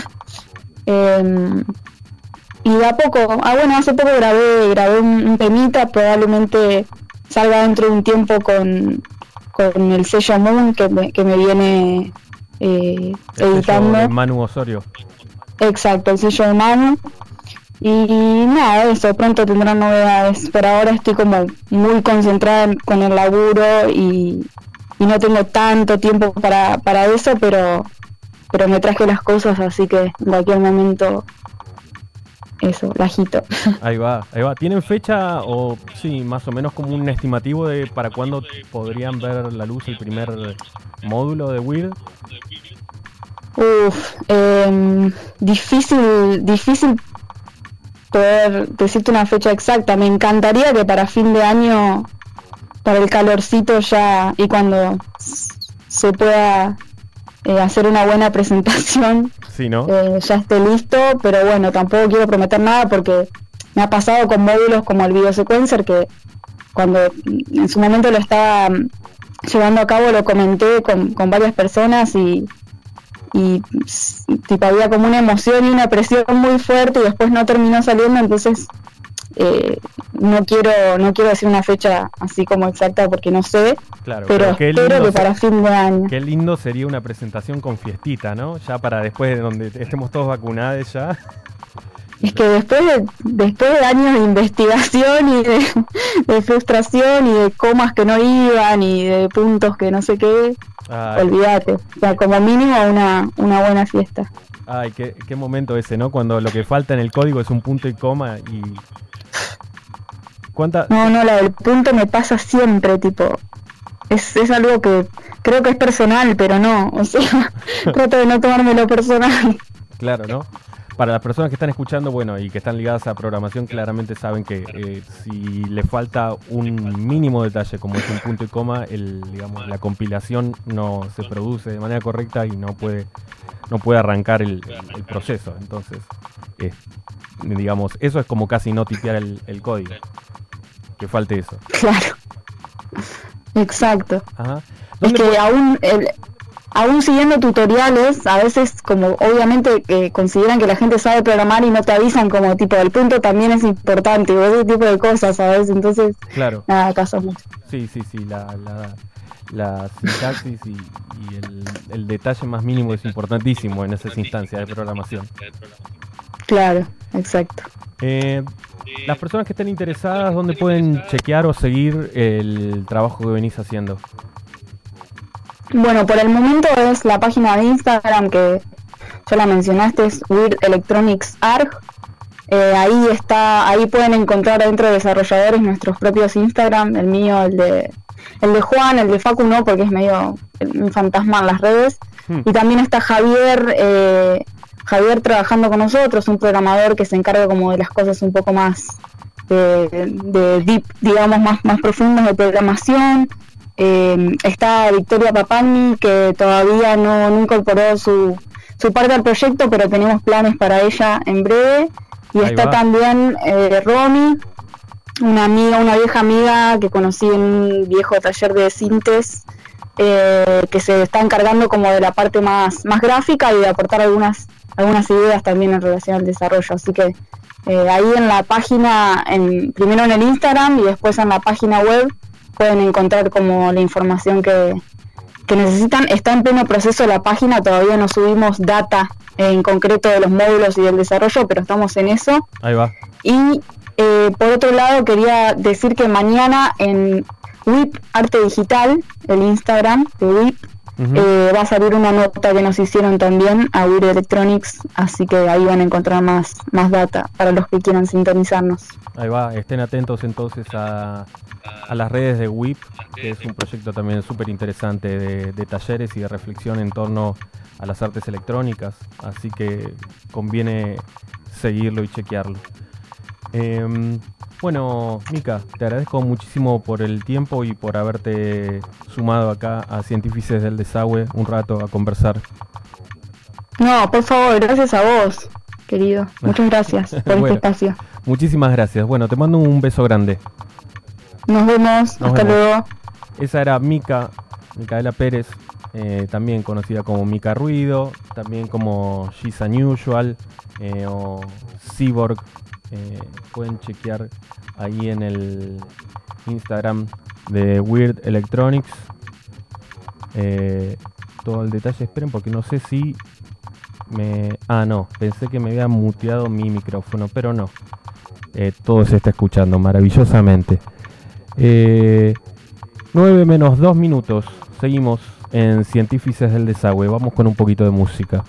S3: Y de a poco, hace poco grabé un temita, probablemente salga dentro de un tiempo con el sello Moon que me viene editando.
S2: Sello de Manu Osorio.
S3: Exacto, el sello de Manu. Y nada, eso, pronto tendrán novedades. Por ahora estoy como muy concentrada con el laburo y no tengo tanto tiempo para eso, pero me traje las cosas, así que de aquí al momento eso, la agito.
S2: Ahí va. ¿Tienen fecha o sí, más o menos como un estimativo de para cuándo podrían ver la luz el primer módulo de Weird?
S3: Difícil poder decirte una fecha exacta. Me encantaría que para fin de año, para el calorcito ya, y cuando se pueda hacer una buena presentación,
S2: sí, ¿no?
S3: Ya esté listo, pero tampoco quiero prometer nada porque me ha pasado con módulos como el Video Sequencer, que cuando en su momento lo estaba llevando a cabo lo comenté con varias personas y tipo había como una emoción y una presión muy fuerte y después no terminó saliendo, entonces no quiero decir una fecha así como exacta porque no sé,
S2: claro,
S3: pero espero que para fin de año.
S2: Qué lindo sería una presentación con fiestita, ¿no? Ya para después de donde estemos todos vacunados ya.
S3: Es que después de años de investigación y de frustración y de comas que no iban y de puntos que no sé qué, olvídate. O sea, como mínimo una buena fiesta.
S2: Ay, qué momento ese, ¿no? Cuando lo que falta en el código es un punto y coma y...
S3: No, la del punto me pasa siempre, tipo... Es algo que creo que es personal, pero no, o sea, trato de no tomármelo personal.
S2: Claro, ¿no? Para las personas que están escuchando, y que están ligadas a programación, claramente saben que si le falta un mínimo detalle, como es un punto y coma, la compilación no se produce de manera correcta y no puede arrancar el proceso. Entonces, eso es como casi no tipear el código, que falte eso.
S3: Claro, exacto.
S2: Ajá.
S3: Es que aún siguiendo tutoriales, a veces como obviamente consideran que la gente sabe programar y no te avisan como tipo el punto también es importante, o ese tipo de cosas, ¿sabes? Entonces,
S2: claro.
S3: Nada, acaso mucho.
S2: Sí, la sintaxis y el detalle más mínimo es importantísimo en esas instancias de programación.
S3: Claro, exacto.
S2: Las personas que estén interesadas, ¿dónde pueden chequear o seguir el trabajo que venís haciendo?
S3: Bueno, por el momento es la página de Instagram que ya la mencionaste, es Weird Electronics Arg. Ahí pueden encontrar dentro de desarrolladores nuestros propios Instagram, el mío, el de el de Juan, el de Facu no, porque es medio un fantasma en las redes. Y también está Javier, Javier trabajando con nosotros, un programador que se encarga como de las cosas un poco más de deep, digamos, más profundas de programación. Está Victoria Papagni, que todavía no incorporó su parte al proyecto, pero tenemos planes para ella en breve. Y
S2: Ahí
S3: está
S2: va.
S3: también Romy, una vieja amiga que conocí en un viejo taller de Sintes, que se está encargando como de la parte más gráfica y de aportar algunas ideas también en relación al desarrollo. Así que ahí en la página, primero en el Instagram y después en la página web, pueden encontrar como la información que necesitan. Está en pleno proceso la página, todavía no subimos data en concreto de los módulos y del desarrollo, pero estamos en eso.
S2: Ahí va.
S3: Y por otro lado quería decir que mañana en WIP Arte Digital, el Instagram de WIP, va a salir una nota que nos hicieron también a Weird Electronics, así que ahí van a encontrar más data para los que quieran sintonizarnos.
S2: Ahí va, estén atentos entonces a las redes de WIP, que es un proyecto también súper interesante de talleres y de reflexión en torno a las artes electrónicas, así que conviene seguirlo y chequearlo. Bueno, Mica, te agradezco muchísimo por el tiempo y por haberte sumado acá a Científices del Desagüe un rato a conversar.
S3: No, por favor, gracias a vos, querido. Muchas gracias por
S2: Bueno,
S3: este espacio.
S2: Muchísimas gracias. Bueno, te mando un beso grande.
S3: Nos vemos, hasta luego.
S2: Esa era Micaela Pérez, también conocida como Mica Ruido, también como She's Unusual o Cyborg. Pueden chequear ahí en el Instagram de Weird Electronics todo el detalle. Esperen, porque no sé si no, pensé que me había muteado mi micrófono, pero no. Todo se está escuchando maravillosamente. 9 menos 2 minutos. Seguimos en Científices del Desagüe. Vamos con un poquito de música.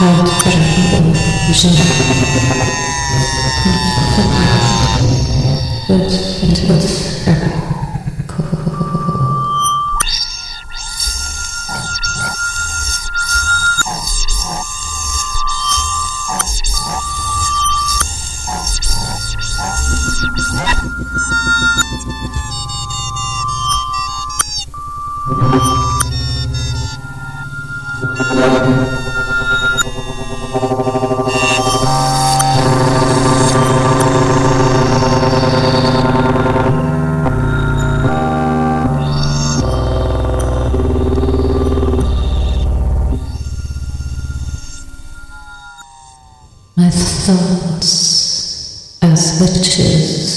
S4: My thoughts as witches.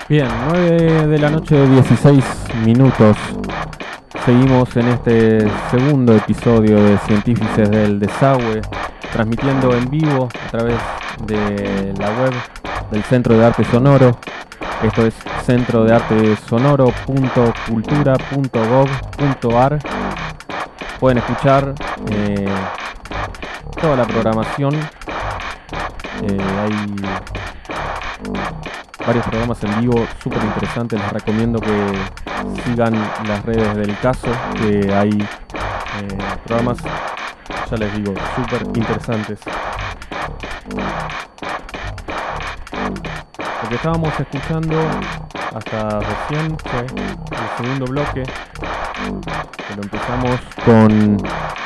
S2: Bien, 9 de la noche, 16 minutos. Seguimos en este segundo episodio de Científices del Desagüe, transmitiendo en vivo a través de la web del Centro de Arte Sonoro. Esto es centrodeartesonoro.cultura.gov.ar. Pueden escuchar toda la programación. Hay varios programas en vivo súper interesantes. Les recomiendo que sigan las redes del caso, que hay programas, ya les digo, súper interesantes. Lo que estábamos escuchando hasta recién fue el segundo bloque, que lo empezamos con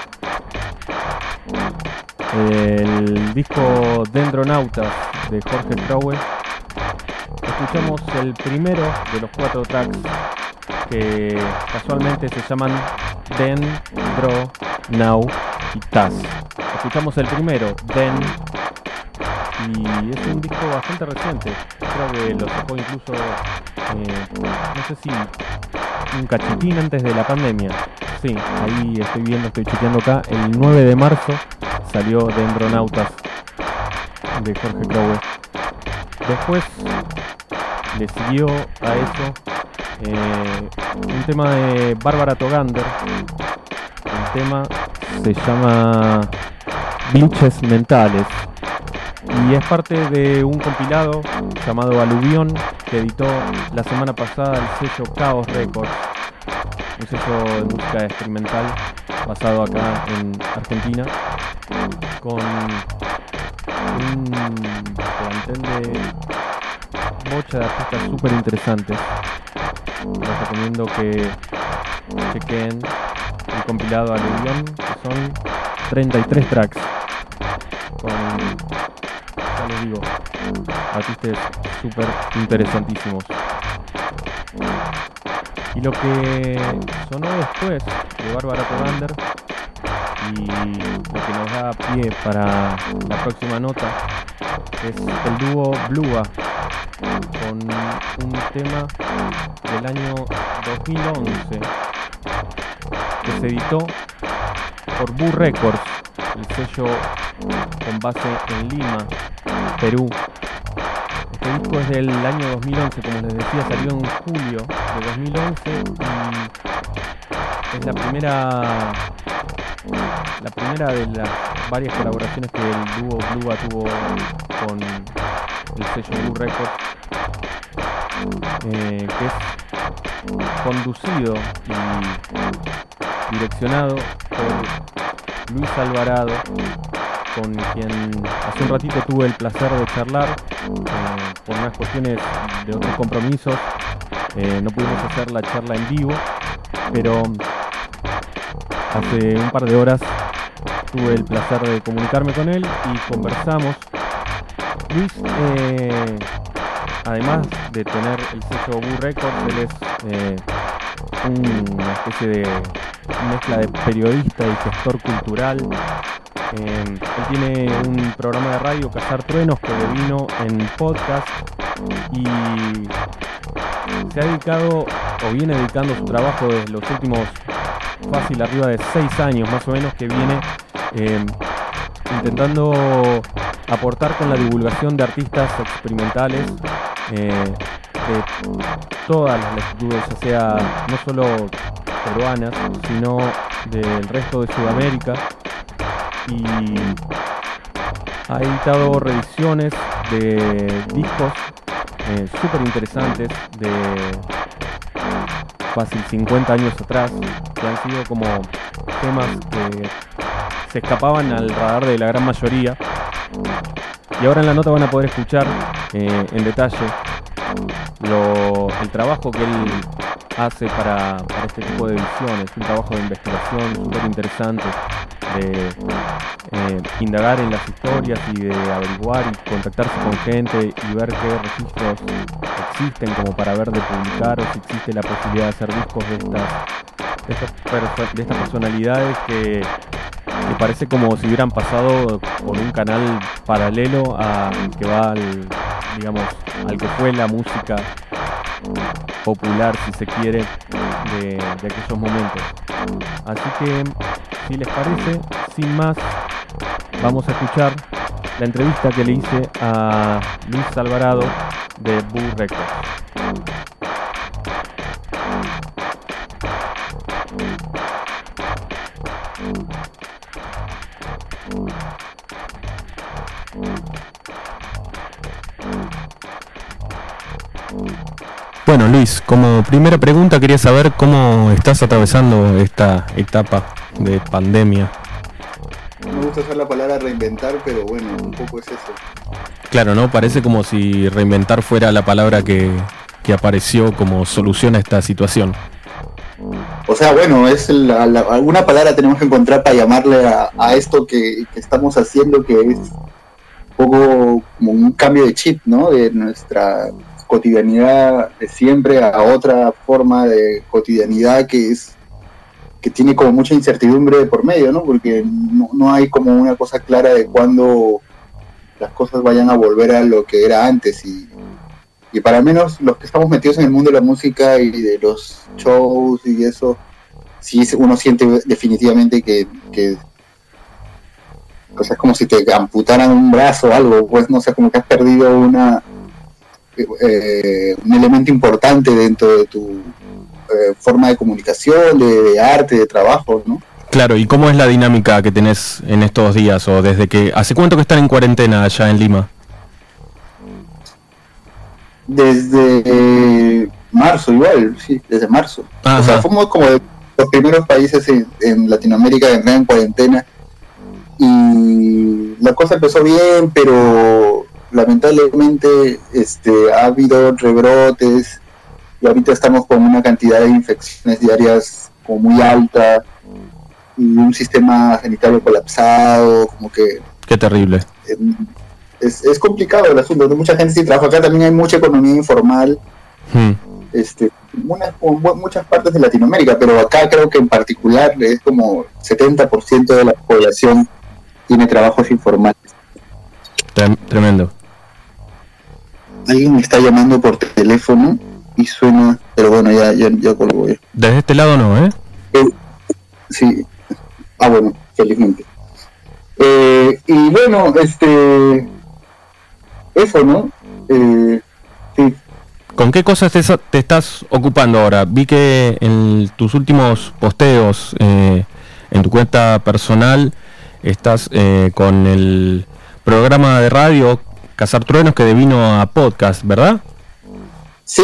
S2: el disco Dendronautas de Jorge Crowe. Escuchamos el primero de los 4 tracks que casualmente se llaman Dendronautas. Escuchamos el primero, Den, y es un disco bastante reciente. Creo que lo sacó incluso, no sé si un cachitín antes de la pandemia. Sí, ahí estoy chequeando acá. El 9 de marzo salió Dendronautas de Jorge Crowe. Después le siguió a eso un tema de Bárbara Togander. El tema se llama Vinches Mentales y es parte de un compilado llamado Aluvión que editó la semana pasada el sello Chaos Records, un sello de música experimental basado acá en Argentina, con un plantel de bocha de artistas súper interesantes. Les recomiendo que chequen el compilado Aluvión, que son 33 tracks con, ya les digo, artistas súper interesantísimos. Y lo que sonó después de Bárbara Togander y lo que nos da pie para la próxima nota es el dúo Bluga, con un tema del año 2011 que se editó por Bu Records, el sello con base en Lima, Perú. Este disco es del año 2011, como les decía, salió en julio de 2011 y es la primera de las varias colaboraciones que el dúo Bluga tuvo con el sello Bu Records, que es conducido y direccionado por Luis Alvarado, con quien hace un ratito tuve el placer de charlar. Por unas cuestiones de otros compromisos no pudimos hacer la charla en vivo, pero hace un par de horas tuve el placer de comunicarme con él y conversamos. Luis, además de tener el sello Bu Records, él es una especie de mezcla de periodista y gestor cultural. Él tiene un programa de radio, Cazar Truenos, que devino en podcast, y se ha dedicado o viene dedicando su trabajo desde los últimos fácil arriba de 6 años más o menos, que viene intentando aportar con la divulgación de artistas experimentales de todas las latitudes, ya sea no solo peruanas, sino del resto de Sudamérica, y ha editado reediciones de discos súper interesantes de fácil 50 años atrás, que han sido como temas que se escapaban al radar de la gran mayoría, y ahora en la nota van a poder escuchar en detalle el trabajo que él hace para este tipo de ediciones, un trabajo de investigación súper interesante, de indagar en las historias y de averiguar y contactarse con gente y ver qué registros existen como para ver de publicar, o si existe la posibilidad de hacer discos de estas personalidades que parece como si hubieran pasado por un canal paralelo al que va al que fue la música popular, si se quiere, de aquellos momentos. Así que, si les parece, sin más, vamos a escuchar la entrevista que le hice a Luis Alvarado de Boo Records. Bueno, Luis, como primera pregunta quería saber cómo estás atravesando esta etapa de pandemia.
S5: No me gusta usar la palabra reinventar, pero bueno, un poco es eso.
S2: Claro, ¿no? Parece como si reinventar fuera la palabra que apareció como solución a esta situación.
S5: O sea, bueno, es alguna palabra tenemos que encontrar para llamarle a esto que estamos haciendo, que es un poco como un cambio de chip, ¿no? De nuestra cotidianidad de siempre a otra forma de cotidianidad que tiene como mucha incertidumbre por medio, ¿no? Porque no hay como una cosa clara de cuándo las cosas vayan a volver a lo que era antes, y para menos los que estamos metidos en el mundo de la música y de los shows y eso, sí uno siente definitivamente que o sea, es como si te amputaran un brazo o algo, pues no sé, como que has perdido un elemento importante dentro de tu forma de comunicación, de arte, de trabajo, ¿no?
S2: Claro, ¿y cómo es la dinámica que tenés en estos días, o desde que, hace cuánto que están en cuarentena allá en Lima?
S5: Desde marzo igual, sí, desde marzo.
S2: Ajá.
S5: O sea, fuimos como de los primeros países en Latinoamérica que entraron en cuarentena, y la cosa empezó bien, pero lamentablemente ha habido rebrotes, y ahorita estamos con una cantidad de infecciones diarias como muy alta, y un sistema sanitario colapsado, como que...
S2: Qué terrible.
S5: Es complicado el asunto, mucha gente sí trabaja acá, también hay mucha economía informal, muchas partes de Latinoamérica, pero acá creo que en particular es como 70% de la población tiene trabajos informales.
S2: Tremendo.
S5: Alguien me está llamando por teléfono y suena, pero bueno, ya colgó.
S2: Desde este lado no, ¿eh?
S5: Sí. Bueno, felizmente. Y bueno, eso, ¿no? Sí.
S2: ¿Con qué cosas te estás ocupando ahora? Vi que en tus últimos posteos en tu cuenta personal estás con el programa de radio Cazar Truenos, que devino a podcast, ¿verdad?
S5: Sí.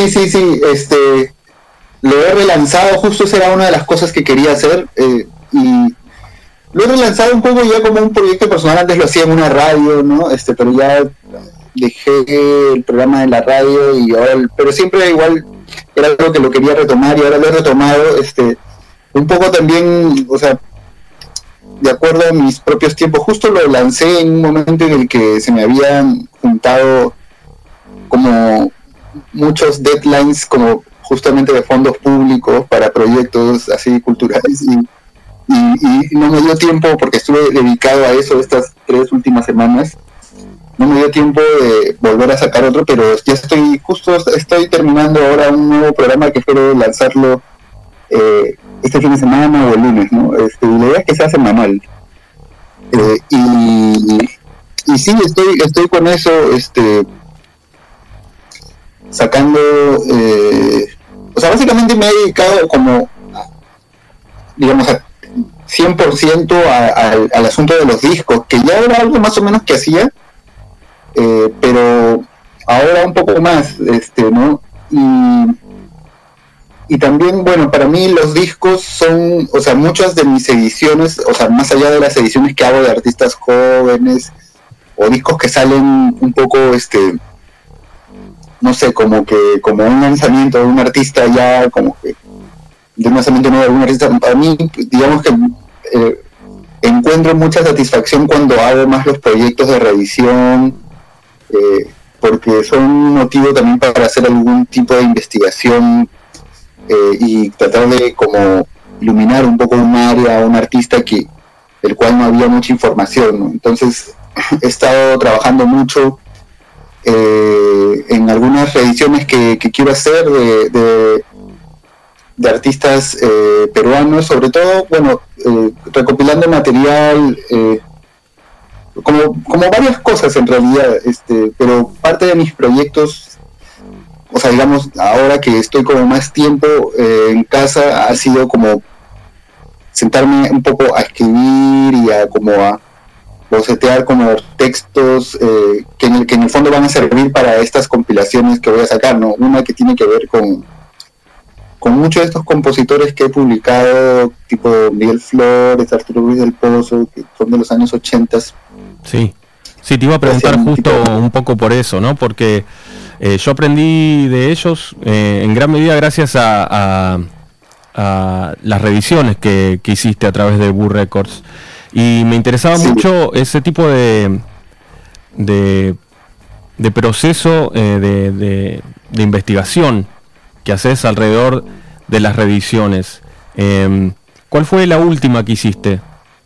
S5: Lo he relanzado, justo esa era una de las cosas que quería hacer, y lo he relanzado un poco ya como un proyecto personal. Antes lo hacía en una radio, ¿no? Pero ya dejé el programa de la radio, y ahora pero siempre igual era algo que lo quería retomar, y ahora lo he retomado, un poco también, o sea, de acuerdo a mis propios tiempos. Justo lo lancé en un momento en el que se me habían juntado como muchos deadlines, como justamente de fondos públicos para proyectos así culturales, y no me dio tiempo, porque estuve dedicado a eso estas 3 últimas semanas. No me dio tiempo de volver a sacar otro, pero ya estoy terminando ahora un nuevo programa que espero lanzarlo este fin de semana o el lunes, ¿no? La idea es que sea semanal, y sí, estoy con eso, sacando, o sea, básicamente me he dedicado como, digamos, 100% al asunto de los discos, que ya era algo más o menos que hacía, pero ahora un poco más, ¿no? Y también, bueno, para mí los discos son, o sea, muchas de mis ediciones, o sea, más allá de las ediciones que hago de artistas jóvenes, o discos que salen un poco, no sé, como un lanzamiento de un artista ya, como que de un lanzamiento nuevo de un artista, para mí, digamos que encuentro mucha satisfacción cuando hago más los proyectos de reedición, porque son un motivo también para hacer algún tipo de investigación, y tratar de como iluminar un poco un área, un artista del cual no había mucha información, ¿no? Entonces he estado trabajando mucho en algunas reediciones que quiero hacer de artistas peruanos, sobre todo, bueno, recopilando material, como varias cosas en realidad, pero parte de mis proyectos, o sea, digamos, ahora que estoy como más tiempo en casa, ha sido como sentarme un poco a escribir y a bocetear como textos que en el fondo van a servir para estas compilaciones que voy a sacar, ¿no? Una que tiene que ver con muchos de estos compositores que he publicado, tipo Miguel Flores, Arturo Ruiz del Pozo, que son de los años 80.
S2: Sí, te iba a preguntar justo un poco por eso, ¿no? Porque yo aprendí de ellos en gran medida gracias a las revisiones que hiciste a través de Boo Records. Y me interesaba mucho ese tipo de proceso de investigación que haces alrededor de las revisiones. ¿Cuál fue la última que hiciste?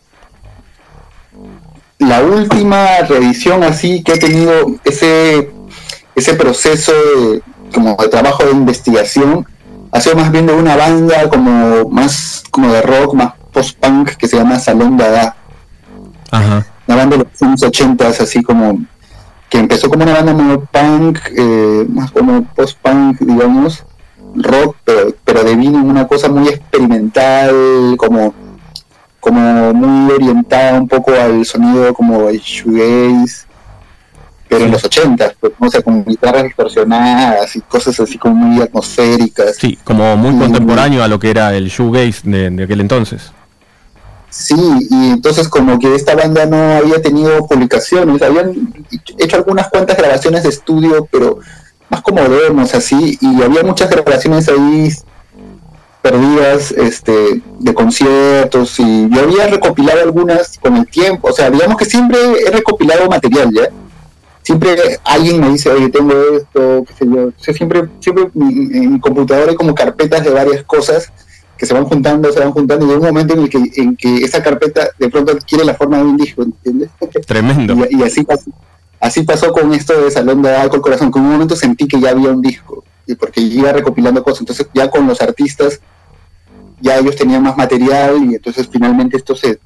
S5: La última revisión así que he tenido ese proceso de trabajo de investigación ha sido más bien de una banda más como de rock, más post-punk, que se llama Salón Dada.
S2: Ajá.
S5: Una banda de los años 80, así como que empezó como una banda medio punk, más como post-punk, digamos, rock, pero devino en una cosa muy experimental, como muy orientada un poco al sonido como el shoegaze, pero en los 80, pues, no sé, con guitarras distorsionadas y cosas así como muy atmosféricas.
S2: Sí, como muy contemporáneo a lo que era el shoegaze de aquel entonces.
S5: Sí, y entonces como que esta banda no había tenido publicaciones, habían hecho algunas cuantas grabaciones de estudio, pero más como demos así, y había muchas grabaciones ahí perdidas de conciertos, y yo había recopilado algunas con el tiempo, o sea, digamos que siempre he recopilado material, ¿ya? Siempre alguien me dice, oye, tengo esto, qué sé yo. O sea, siempre en mi computadora hay como carpetas de varias cosas que se van juntando, y hay un momento en que esa carpeta de pronto adquiere la forma de un disco, ¿entiendes?
S2: Tremendo.
S5: Y así pasó con esto de Salón de Alcohol Corazón, que en un momento sentí que ya había un disco, y porque iba recopilando cosas, entonces ya con los artistas, ya ellos tenían más material, y entonces finalmente esto se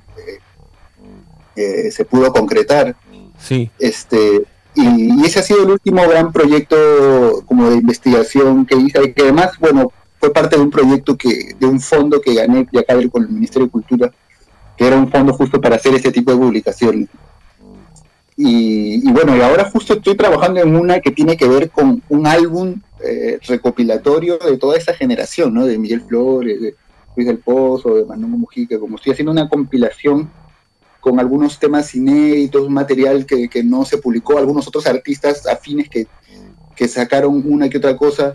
S5: pudo concretar.
S2: Sí.
S5: Y ese ha sido el último gran proyecto como de investigación que hice, y que además, bueno, fue parte de un proyecto de un fondo que gané ya acá con el Ministerio de Cultura, que era un fondo justo para hacer este tipo de publicaciones. Y bueno, y ahora justo estoy trabajando en una que tiene que ver con un álbum recopilatorio de toda esa generación, ¿no? De Miguel Flores, de Ruiz del Pozo, de Manuel Mujica, como estoy haciendo una compilación con algunos temas inéditos, material que no se publicó, algunos otros artistas afines que sacaron una que otra cosa,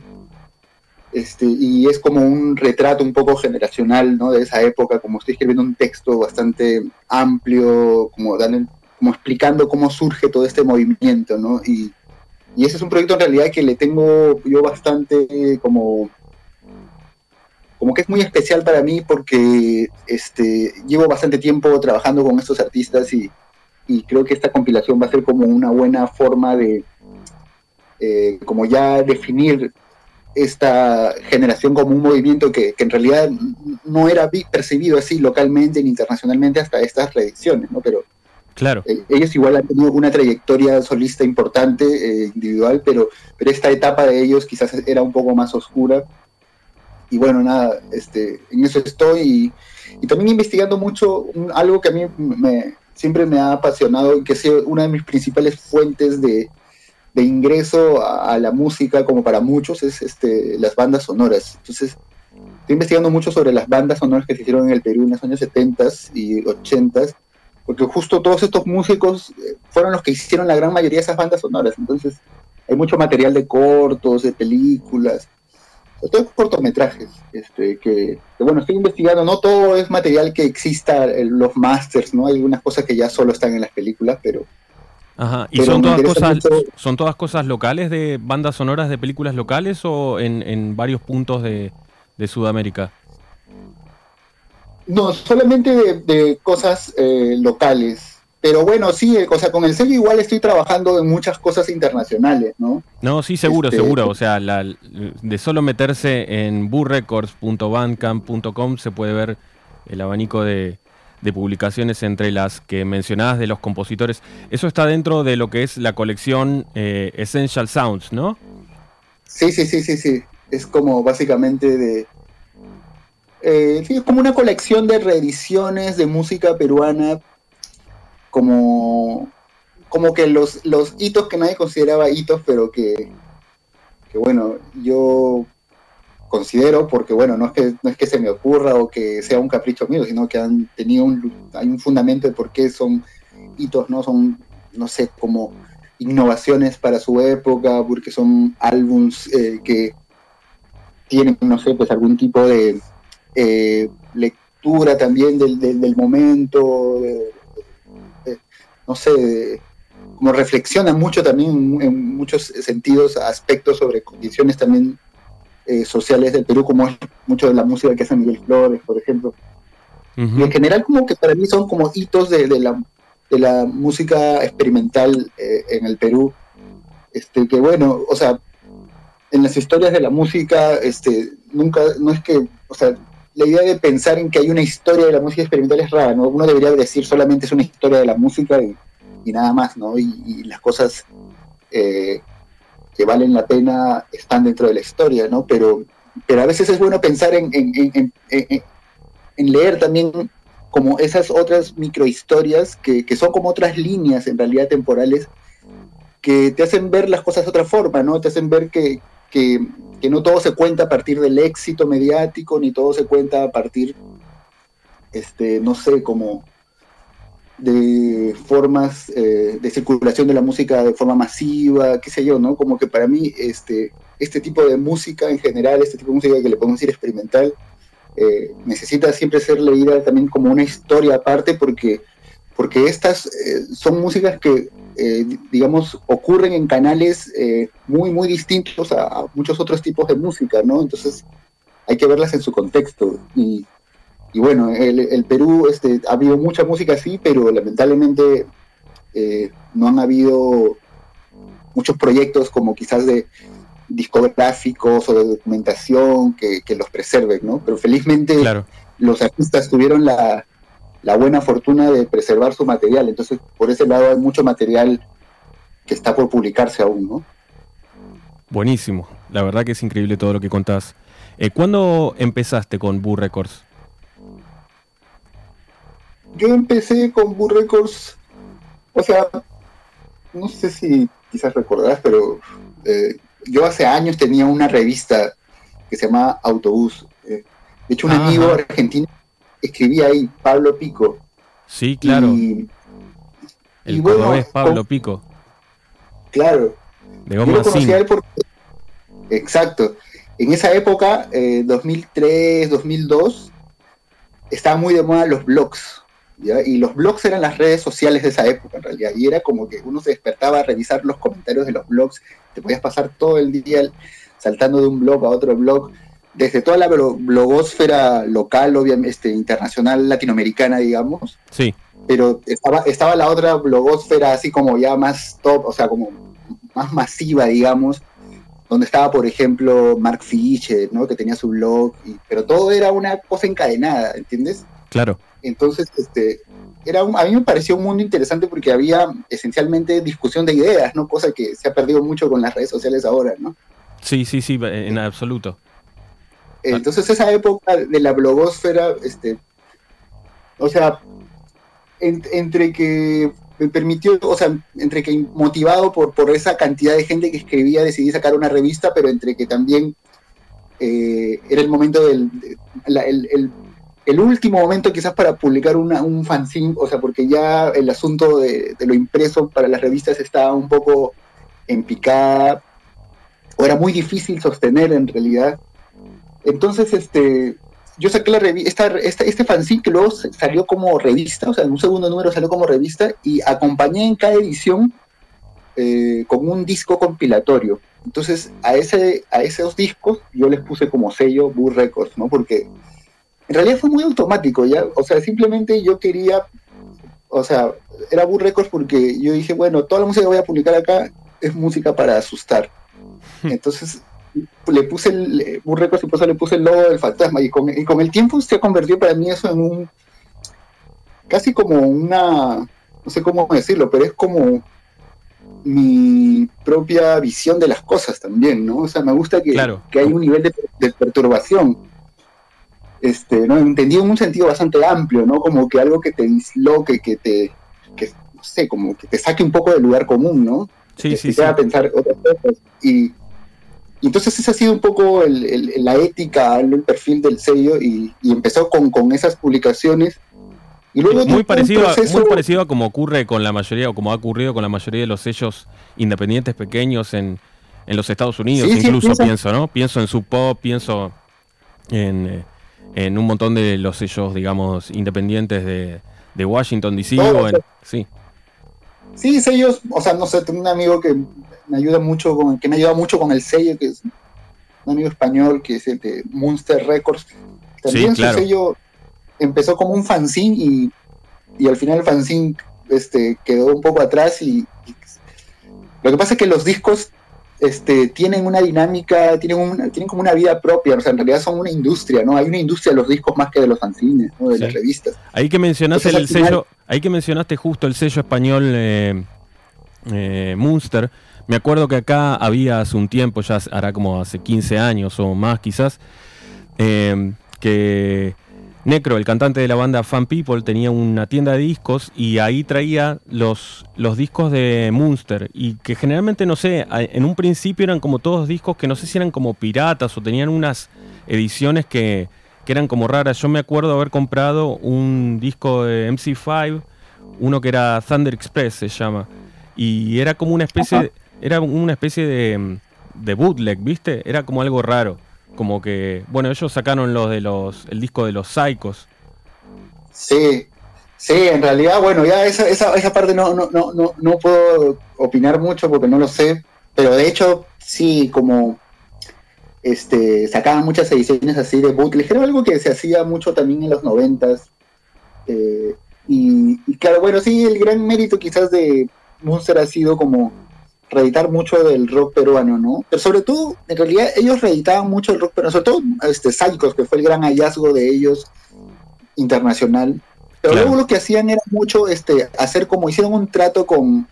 S5: y es como un retrato un poco generacional, ¿no? De esa época, como estoy escribiendo un texto bastante amplio, como explicando cómo surge todo este movimiento, ¿no? Y ese es un proyecto en realidad que le tengo yo bastante como que es muy especial para mí porque llevo bastante tiempo trabajando con estos artistas y creo que esta compilación va a ser como una buena forma de como ya definir esta generación como un movimiento que en realidad no era percibido así localmente ni internacionalmente hasta estas reediciones, ¿no? Pero
S2: claro.
S5: Ellos igual han tenido una trayectoria solista importante, individual, pero esta etapa de ellos quizás era un poco más oscura. Y bueno, nada, en eso estoy y también investigando mucho algo que a mí siempre me ha apasionado y que ha sido una de mis principales fuentes de ingreso a la música, como para muchos, es las bandas sonoras. Entonces, estoy investigando mucho sobre las bandas sonoras que se hicieron en el Perú en los años 70s y 80s, porque justo todos estos músicos fueron los que hicieron la gran mayoría de esas bandas sonoras. Entonces, hay mucho material de cortos, de películas, sobre todo cortometrajes, que bueno, estoy investigando, no todo es material que exista en los masters, ¿no? Hay algunas cosas que ya solo están en las películas, pero...
S2: Ajá, ¿y
S5: pero
S2: son todas cosas locales, de bandas sonoras de películas locales o en varios puntos de Sudamérica?
S5: No, solamente de cosas locales, pero bueno, sí, o sea, con el sello igual estoy trabajando en muchas cosas internacionales, ¿no?
S2: No, sí, seguro, seguro. O sea, de solo meterse en burrecords.bandcamp.com se puede ver el abanico de publicaciones entre las que mencionabas de los compositores. Eso está dentro de lo que es la colección Essential Sounds, ¿no?
S5: Sí. Es como básicamente sí, es como una colección de reediciones de música peruana, como que los hitos que nadie consideraba hitos, pero que bueno, yo considero, porque bueno, no es que se me ocurra o que sea un capricho mío, sino que han tenido hay un fundamento de por qué son hitos, ¿no? Son, no sé, como innovaciones para su época, porque son álbums que tienen, no sé, pues algún tipo de lectura también del momento, no sé, como reflexionan mucho también en muchos sentidos, aspectos sobre condiciones también sociales del Perú, como es mucho de la música que hace Miguel Flores, por ejemplo.
S2: Uh-huh.
S5: Y en general como que para mí son como hitos de la música experimental en el Perú, que bueno, o sea, en las historias de la música, nunca, no es que, o sea, la idea de pensar en que hay una historia de la música experimental es rara, ¿no? Uno debería decir solamente es una historia de la música y nada más, ¿no? Y las cosas que valen la pena están dentro de la historia, ¿no? Pero a veces es bueno pensar en leer también como esas otras microhistorias que son como otras líneas en realidad temporales que te hacen ver las cosas de otra forma, ¿no? Te hacen ver que no todo se cuenta a partir del éxito mediático, ni todo se cuenta a partir, no sé, como de formas de circulación de la música de forma masiva, qué sé yo, ¿no? Como que para mí este tipo de música en general, este tipo de música que le podemos decir experimental, necesita siempre ser leída también como una historia aparte, porque estas son músicas que, digamos, ocurren en canales muy, muy distintos a muchos otros tipos de música, ¿no? Entonces hay que verlas en su contexto. Y bueno, el Perú ha habido mucha música así, pero lamentablemente no han habido muchos proyectos como quizás de discográficos o de documentación que los preserven, ¿no? Pero felizmente claro, los artistas tuvieron la buena fortuna de preservar su material, entonces por ese lado hay mucho material que está por publicarse aún, ¿no?
S2: Buenísimo, la verdad que es increíble todo lo que contás. ¿Cuándo empezaste con Boo Records?
S5: Yo empecé con Boo Records, o sea, no sé si quizás recordarás, pero yo hace años tenía una revista que se llama Autobús. De hecho, un amigo argentino escribía ahí, Pablo Pico.
S2: Sí, claro. El cordobés Pablo Pico.
S5: Claro.
S2: De
S5: yo lo conocí a él porque... Exacto. En esa época, 2003, 2002, estaban muy de moda los blogs, ¿ya? Y los blogs eran las redes sociales de esa época, en realidad. Y era como que uno se despertaba a revisar los comentarios de los blogs. Te podías pasar todo el día saltando de un blog a otro blog, desde toda la blogósfera local, obviamente, internacional, latinoamericana, digamos.
S2: Sí.
S5: Pero estaba la otra blogósfera así como ya más top, o sea, como más masiva, digamos, donde estaba, por ejemplo, Mark Fisher, ¿no? Que tenía su blog, pero todo era una cosa encadenada, ¿entiendes?
S2: Claro.
S5: Entonces, a mí me pareció un mundo interesante porque había esencialmente discusión de ideas, ¿no? Cosa que se ha perdido mucho con las redes sociales ahora, ¿no?
S2: Sí, en absoluto.
S5: Entonces esa época de la blogósfera, o sea, entre que me permitió, o sea, entre que motivado por esa cantidad de gente que escribía, decidí sacar una revista, pero entre que también era el momento el último momento quizás para publicar un fanzine, o sea, porque ya el asunto de lo impreso para las revistas estaba un poco en picada, o era muy difícil sostener en realidad. Entonces, yo saqué la revista, este fanzine que luego salió como revista, o sea, en un segundo número salió como revista, y acompañé en cada edición con un disco compilatorio. Entonces, a esos discos yo les puse como sello Boo Records, ¿no? Porque en realidad fue muy automático, ¿ya? O sea, simplemente yo quería o sea, era Boot Records porque yo dije, bueno, toda la música que voy a publicar acá es música para asustar. Entonces le puse el Boot Records y por eso le puse el logo del fantasma y con el tiempo se ha convertido para mí eso en un, casi como una, no sé cómo decirlo, pero es como mi propia visión de las cosas también, ¿no? O sea, me gusta que hay un nivel de perturbación, ¿no? Entendido en un sentido bastante amplio, ¿no? Como que algo que te disloque, que no sé, como que te saque un poco del lugar común, ¿no?
S2: Sí.
S5: Te haga pensar otras cosas. Y entonces esa ha sido un poco la ética, el perfil del sello, y empezó con esas publicaciones. Y luego
S2: muy parecido a como ocurre con la mayoría, o como ha ocurrido con la mayoría de los sellos independientes pequeños en los Estados Unidos, incluso pienso, ¿no? Pienso en Sub Pop, pienso en un montón de los sellos, digamos, independientes de Washington DC.
S5: Sí, sellos, o sea, no sé, tengo un amigo que me ayuda mucho con el sello, que es un amigo español, que es el de Monster Records. También su sello empezó como un fanzine y al final el fanzine quedó un poco atrás y lo que pasa es que los discos tienen una dinámica, tienen como una vida propia, o sea, en realidad son una industria, ¿no? Hay una industria de los discos más que de los fanzines, ¿no? De las revistas.
S2: Ahí que mencionaste ahí que mencionaste justo el sello español Munster, me acuerdo que acá había hace un tiempo, ya hará como hace 15 años o más quizás, que Necro, el cantante de la banda Fan People, tenía una tienda de discos y ahí traía los discos de Munster, y que generalmente, no sé, en un principio eran como todos discos que no sé si eran como piratas o tenían unas ediciones que eran como raras. Yo me acuerdo haber comprado un disco de MC5, uno que era Thunder Express se llama, y era como una especie de bootleg, ¿viste? Era como algo raro. Como que, bueno, ellos sacaron el disco de los Psychos.
S5: Sí, en realidad, bueno, ya esa parte no puedo opinar mucho porque no lo sé, pero de hecho, sí, como sacaban muchas ediciones así de bootleg, era algo que se hacía mucho también en los 90s. Y claro, bueno, sí, el gran mérito quizás de Munster ha sido como reeditar mucho del rock peruano, ¿no? Pero sobre todo, en realidad, ellos reeditaban mucho el rock peruano, sobre todo Psychos, que fue el gran hallazgo de ellos internacional. Pero luego lo que hacían era mucho hacer como hicieron un trato con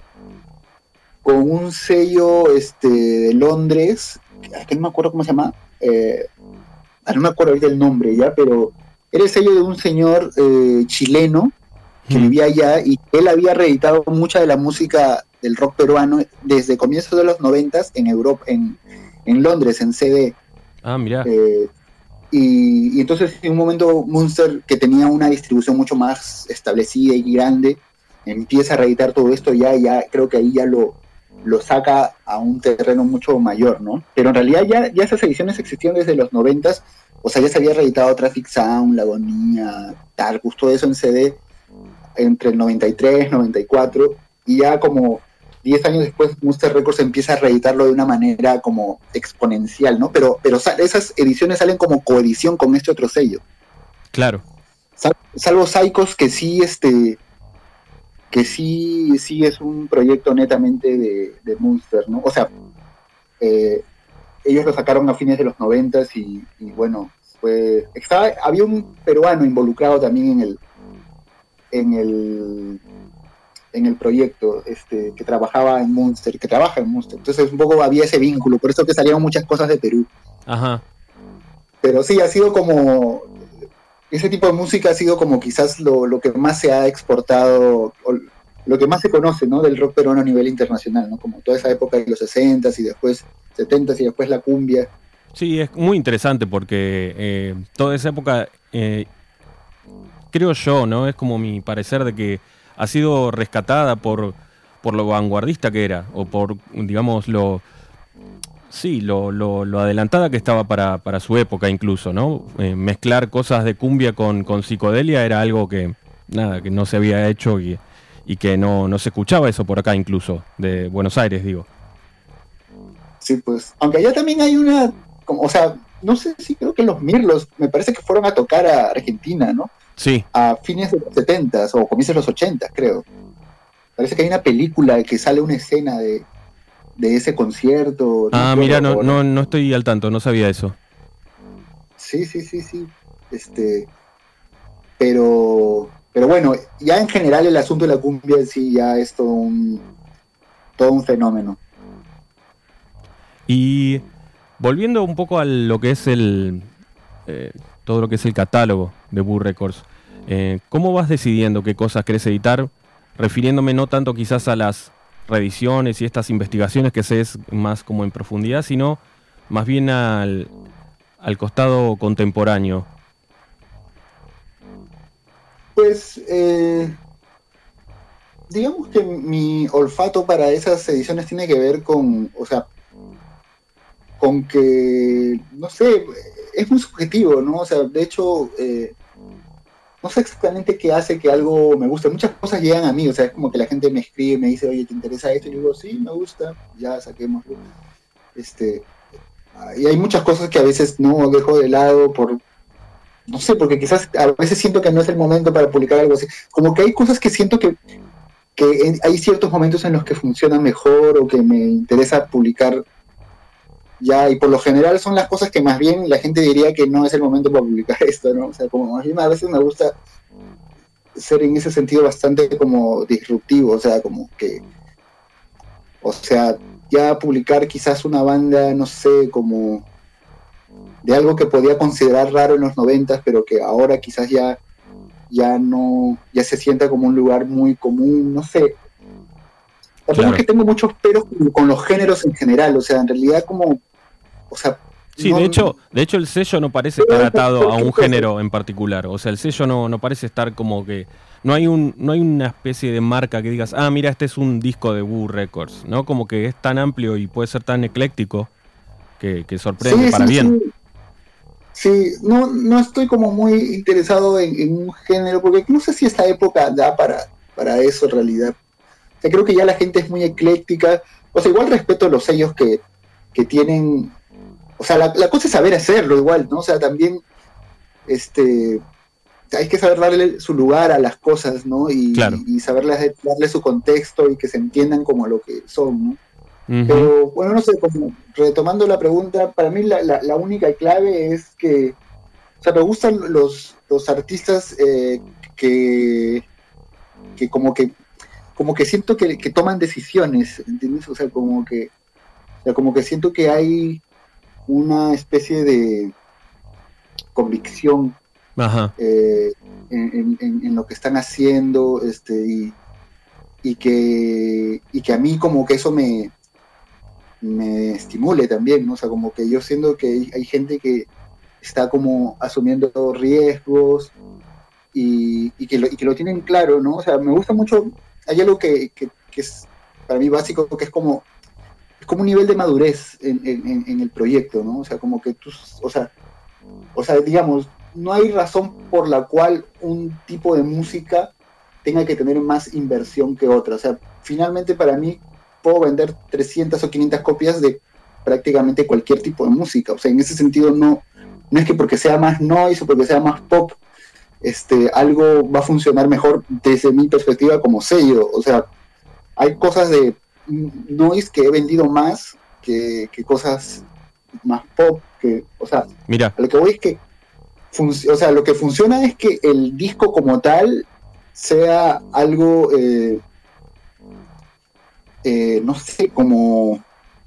S5: un sello de Londres, que no me acuerdo cómo se llama, no me acuerdo ahorita el nombre ya, pero era el sello de un señor chileno que vivía allá, y él había reeditado mucha de la música del rock peruano desde comienzos de los 90s en Europa, en Londres, en CD.
S2: Ah, mirá.
S5: Y entonces en un momento Munster, que tenía una distribución mucho más establecida y grande, empieza a reeditar todo esto, ya creo que ahí ya lo saca a un terreno mucho mayor, ¿no? Pero en realidad ya esas ediciones existían desde los 90s, o sea, ya se había reeditado Traffic Sound, La Agonía, Tarkus, todo eso en CD entre el 93, 94, y ya como 10 años después Monster Records empieza a reeditarlo de una manera como exponencial, ¿no? Pero esas ediciones salen como coedición con este otro sello.
S2: Claro.
S5: Salvo Psychos, que sí es un proyecto netamente de Monster, ¿no? O sea, ellos lo sacaron a fines de los 90s y bueno, había un peruano involucrado también en el proyecto, que trabajaba en Monster, que trabaja en Monster. Entonces un poco había ese vínculo, por eso que salieron muchas cosas de Perú.
S2: Ajá.
S5: Pero sí, ha sido como ese tipo de música ha sido como quizás lo que más se ha exportado, o lo que más se conoce, ¿no? Del rock peruano a nivel internacional, ¿no? Como toda esa época de los 60s y después 70s y después la cumbia.
S2: Sí, es muy interesante porque toda esa época, creo yo, ¿no? Es como mi parecer de que ha sido rescatada por lo vanguardista que era, o por, digamos, lo adelantada que estaba para su época incluso, ¿no? Mezclar cosas de cumbia con psicodelia era algo que no se había hecho y que no se escuchaba eso por acá incluso, de Buenos Aires, digo.
S5: Sí, pues, aunque allá también hay o sea, no sé si creo que los Mirlos, me parece que fueron a tocar a Argentina, ¿no?
S2: Sí.
S5: a fines de los 70s o comienzos de los 80s, creo. Parece que hay una película que sale una escena de ese concierto. No me
S2: Mira,
S5: acuerdo ahora.
S2: no estoy al tanto, no sabía eso.
S5: Sí. Pero bueno, ya en general el asunto de la cumbia en sí ya es todo un fenómeno.
S2: Y volviendo un poco a lo que es todo lo que es el catálogo de Boo Records, ¿cómo vas decidiendo qué cosas querés editar? Refiriéndome no tanto quizás a las reediciones y estas investigaciones que haces más como en profundidad, sino más bien al costado contemporáneo.
S5: Pues digamos que mi olfato para esas ediciones tiene que ver con que, no sé, es muy subjetivo, ¿no? O sea, de hecho, no sé exactamente qué hace que algo me guste. Muchas cosas llegan a mí, o sea, es como que la gente me escribe, me dice, oye, ¿te interesa esto? Y yo digo, sí, me gusta, ya saquémoslo. Y hay muchas cosas que a veces no dejo de lado no sé, porque quizás a veces siento que no es el momento para publicar algo así. Como que hay cosas que siento que hay ciertos momentos en los que funcionan mejor o que me interesa publicar ya, y por lo general son las cosas que más bien la gente diría que no es el momento para publicar esto, ¿no? O sea, como a mí a veces me gusta ser en ese sentido bastante como disruptivo, o sea, como que, o sea, ya publicar quizás una banda, no sé, como de algo que podía considerar raro en los 90s, pero que ahora quizás ya no, ya se sienta como un lugar muy común, no sé. Tampoco es que tengo muchos peros con los géneros en general, o sea, en realidad como, o sea,
S2: sí,
S5: no,
S2: de hecho el sello no parece estar atado a un género en particular. O sea, el sello no parece estar como que... No hay una especie de marca que digas, mira, este es un disco de Boo Records, ¿no? Como que es tan amplio y puede ser tan ecléctico que sorprende para bien.
S5: Sí, no estoy como muy interesado en un género, porque no sé si esta época da para eso en realidad. O sea, creo que ya la gente es muy ecléctica. O sea, igual respeto los sellos que tienen. O sea, la cosa es saber hacerlo igual, ¿no? O sea, también hay que saber darle su lugar a las cosas, ¿no? Y saberles darle su contexto y que se entiendan como lo que son, ¿no? Uh-huh. Pero, bueno, no sé, como retomando la pregunta, para mí la única clave es que, o sea, me gustan los artistas que como que siento que toman decisiones, ¿entiendes? O sea, como que siento que hay una especie de convicción en lo que están haciendo, y que a mí como que eso me estimule también, ¿no? O sea, como que yo siento que hay gente que está como asumiendo riesgos y que lo tienen claro, ¿no? O sea, me gusta mucho, hay algo que es para mí básico, que es como un nivel de madurez en el proyecto, ¿no? O sea, como que tú, o sea, digamos, no hay razón por la cual un tipo de música tenga que tener más inversión que otra. O sea, finalmente para mí puedo vender 300 o 500 copias de prácticamente cualquier tipo de música. O sea, en ese sentido no es que porque sea más noise o porque sea más pop, algo va a funcionar mejor desde mi perspectiva como sello. O sea, hay cosas de noise que he vendido más que cosas más pop, o sea,
S2: mira,
S5: lo que voy es que o sea, lo que funciona es que el disco como tal sea algo no sé, como,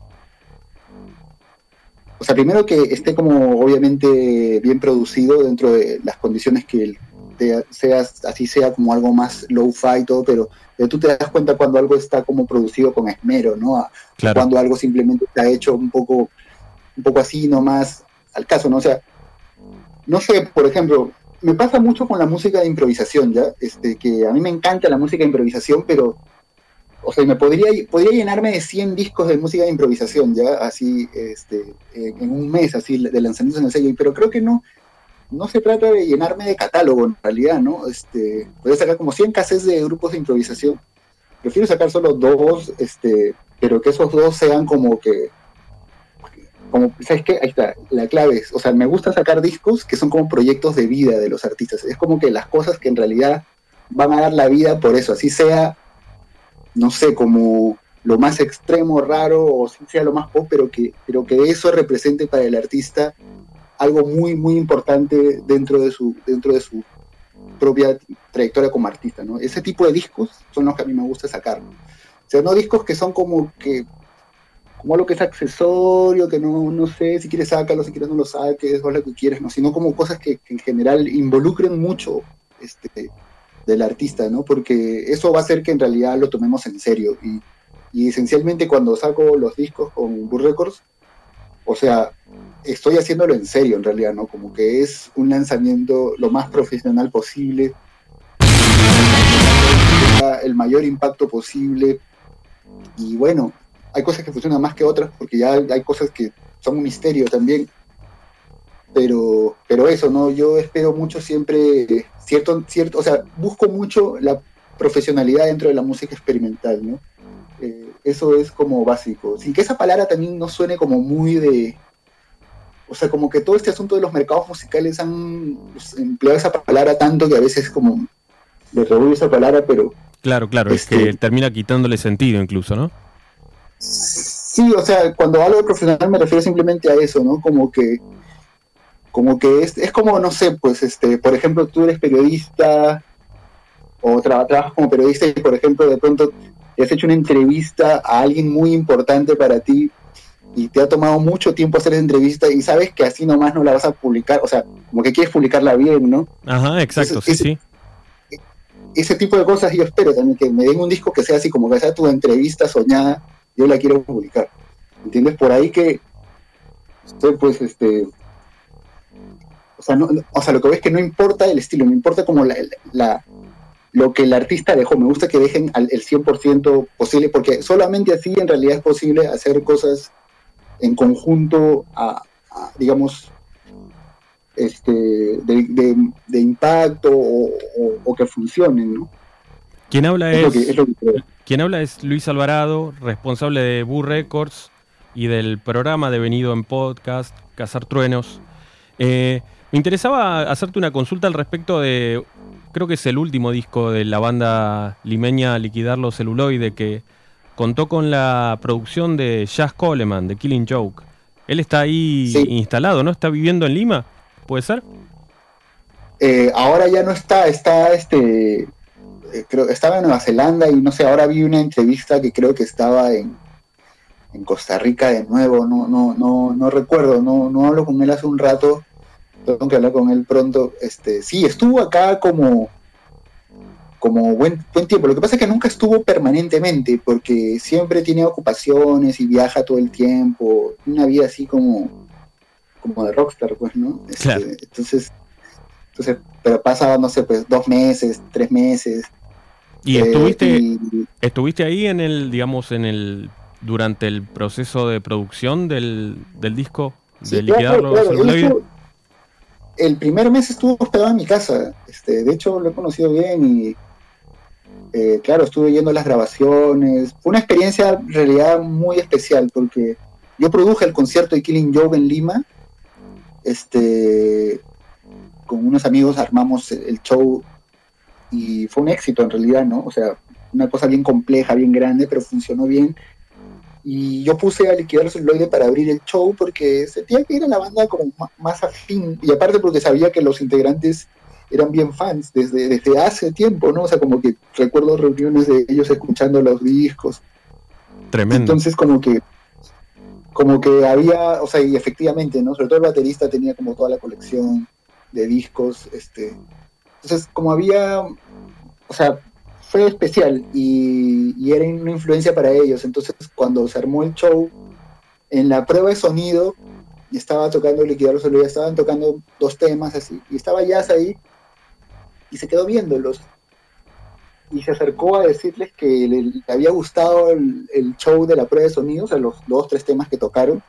S5: o sea, primero que esté como obviamente bien producido dentro de las condiciones que sea como algo más low-fi y todo, pero tú te das cuenta cuando algo está como producido con esmero, ¿no?
S2: Claro.
S5: Cuando algo simplemente está hecho un poco así nomás al caso, ¿no? O sea, no sé, por ejemplo, me pasa mucho con la música de improvisación, ¿ya? Que a mí me encanta la música de improvisación, pero, o sea, podría llenarme de 100 discos de música de improvisación, ¿ya? Así, en un mes, así, de lanzamientos en el sello, pero creo que no se trata de llenarme de catálogo, en realidad, ¿no? Voy a sacar como 100 cassettes de grupos de improvisación. Prefiero sacar solo 2, pero que esos 2 sean como que como, ¿sabes qué? Ahí está, la clave es, o sea, me gusta sacar discos que son como proyectos de vida de los artistas. Es como que las cosas que en realidad van a dar la vida por eso, así sea, no sé, como lo más extremo, raro, o si sea lo más pop, pero que eso represente para el artista algo muy, muy importante dentro de su propia trayectoria como artista, ¿no? Ese tipo de discos son los que a mí me gusta sacar, ¿no? O sea, no discos que son como lo que es accesorio, que no sé, si quieres sácalo, si quieres no lo saques, haz lo que quieres, ¿no? Sino como cosas que en general involucren mucho del artista, ¿no? Porque eso va a hacer que en realidad lo tomemos en serio. Y esencialmente cuando saco los discos con Burr Records, o sea, estoy haciéndolo en serio en realidad, ¿no? Como que es un lanzamiento lo más profesional posible, el mayor impacto posible. Y bueno, hay cosas que funcionan más que otras, porque ya hay cosas que son un misterio también. Pero eso, ¿no? Yo espero mucho siempre cierto, o sea, busco mucho la profesionalidad dentro de la música experimental, ¿no? Eso es como básico. Sin que esa palabra también no suene como muy de... O sea, como que todo este asunto de los mercados musicales han empleado esa palabra tanto que a veces como le revuelvo esa palabra, pero...
S2: Claro, es que termina quitándole sentido incluso, ¿no?
S5: Sí, o sea, cuando hablo de profesional me refiero simplemente a eso, ¿no? Como que es como, no sé, pues, por ejemplo, tú eres periodista o trabajas como periodista y, por ejemplo, de pronto te has hecho una entrevista a alguien muy importante para ti y te ha tomado mucho tiempo hacer esa entrevista y sabes que así nomás no la vas a publicar, o sea, como que quieres publicarla bien, ¿no?
S2: Ajá, exacto, entonces, sí.
S5: Ese tipo de cosas yo espero también, que me den un disco que sea así, como que sea tu entrevista soñada, yo la quiero publicar, ¿entiendes? Por ahí que estoy, pues, o sea, lo que ves que no importa el estilo, no importa como lo que el artista dejó. Me gusta que dejen el 100% posible, porque solamente así en realidad es posible hacer cosas en conjunto, digamos, de impacto o que funcionen, ¿no?
S2: Quien habla es Luis Alvarado, responsable de Burr Records y del programa devenido en podcast Cazar Truenos. Me interesaba hacerte una consulta al respecto de, creo que es el último disco de la banda limeña Liquidar los Celuloide, que contó con la producción de Jazz Coleman, de Killing Joke. Él está ahí instalado, ¿no? ¿Está viviendo en Lima? ¿Puede ser?
S5: Ahora ya no está, creo estaba en Nueva Zelanda y no sé, ahora vi una entrevista que creo que estaba en Costa Rica de nuevo, no recuerdo, no hablo con él hace un rato. Tengo que hablar con él pronto. Sí, estuvo acá como buen tiempo. Lo que pasa es que nunca estuvo permanentemente, porque siempre tiene ocupaciones y viaja todo el tiempo. Una vida así como de rockstar, pues, ¿no?
S2: Claro.
S5: Entonces, pero pasa, no sé, pues 2 meses, 3 meses.
S2: ¿Y estuviste ahí durante el proceso de producción del disco?
S5: Sí,
S2: de Liquidarlo Celuloide.
S5: El primer mes estuvo hospedado en mi casa, de hecho lo he conocido bien y claro, estuve yendo a las grabaciones. Fue una experiencia en realidad muy especial porque yo produje el concierto de Killing Joke en Lima, con unos amigos armamos el show y fue un éxito en realidad, ¿no? O sea, una cosa bien compleja, bien grande, pero funcionó bien. Y yo puse a Liquidar el Celuloide para abrir el show porque sentía que era la banda como más afín, y aparte porque sabía que los integrantes eran bien fans desde hace tiempo, ¿no? O sea, como que recuerdo reuniones de ellos escuchando los discos.
S2: Tremendo.
S5: Entonces como que había, o sea, y efectivamente, ¿no? Sobre todo el baterista tenía como toda la colección de discos, entonces como había, o sea, fue especial y era una influencia para ellos. Entonces cuando se armó el show, en la prueba de sonido estaba tocando Liquidar los Celuloide, estaban tocando 2 temas así, y estaba Jazz ahí y se quedó viéndolos y se acercó a decirles que le había gustado el show de la prueba de sonido, o sea, los 2-3 temas que tocaron,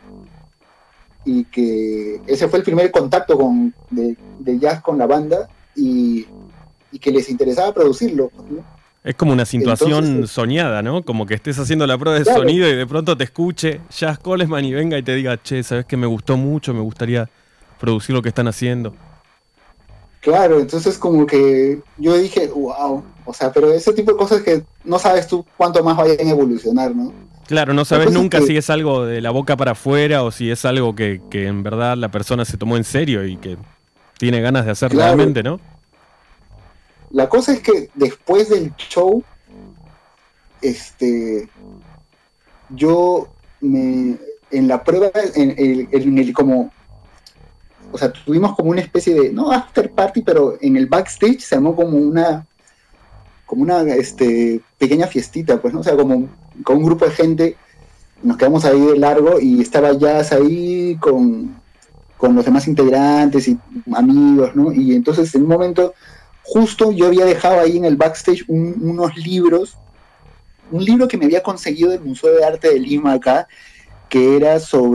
S5: y que ese fue el primer contacto de Jazz con la banda y que les interesaba producirlo, ¿no?
S2: Es como una situación
S5: Entonces,
S2: soñada, ¿no? Como que estés haciendo la prueba de
S5: claro,
S2: sonido y de pronto te escuche Jazz Coleman y venga y te diga, che, ¿sabes qué? Me gustó mucho, me gustaría producir lo que están haciendo.
S5: claro, entonces como que yo dije, wow, o sea, pero ese tipo de cosas que no sabes tú cuánto más vayan a evolucionar, ¿no?
S2: Claro, no
S5: La
S2: sabes
S5: cosa es
S2: nunca
S5: que,
S2: si es algo de la boca para afuera o si es algo que en verdad la persona se tomó en serio y que tiene ganas de hacer
S5: claro,
S2: realmente, ¿no?
S5: la cosa es que después del show, este, yo en la prueba, como, o sea, tuvimos como una especie de, no after party, pero en el backstage se armó como una pequeña fiestita, pues, ¿no? O sea, como con un grupo de gente, nos quedamos ahí de largo y estaba Jazz ahí con los demás integrantes y amigos, ¿no? Y entonces en un momento, justo yo había dejado ahí en el backstage unos libros, un libro que me había conseguido del Museo de Arte de Lima acá, que era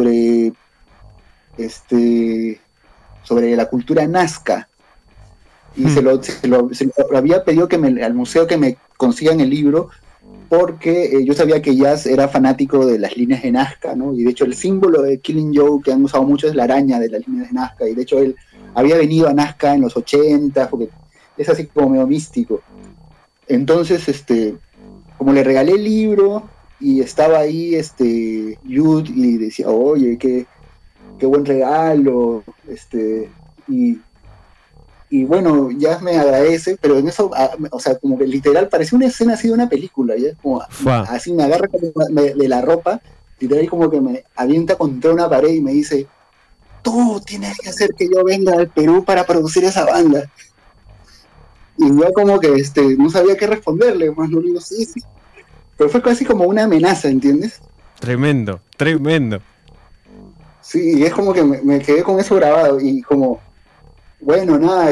S5: este, sobre la cultura nazca. Y se lo había pedido al museo que me consigan el libro, porque yo sabía que Jazz era fanático de las líneas de Nazca, ¿no? Y de hecho el símbolo de Killing Joe que han usado mucho es la araña de las líneas de Nazca, y de hecho él había venido a Nazca en los 80, porque es así como medio místico. Entonces, como le regalé el libro y estaba ahí Jude y decía, oye, qué buen regalo, y bueno, ya me agradece, pero en eso, o sea, como que literal parecía una escena así de una película, ya como
S2: Fua.
S5: así me agarra como de la ropa, literal como que me avienta contra una pared y me dice, tú tienes que hacer que yo venga al Perú para producir esa banda. Y yo como que no sabía qué responderle, más lo digo, sí, sí. Pero fue casi como una amenaza, ¿entiendes?
S2: Tremendo, tremendo.
S5: Sí, y es como que me quedé con eso grabado y como, bueno, nada,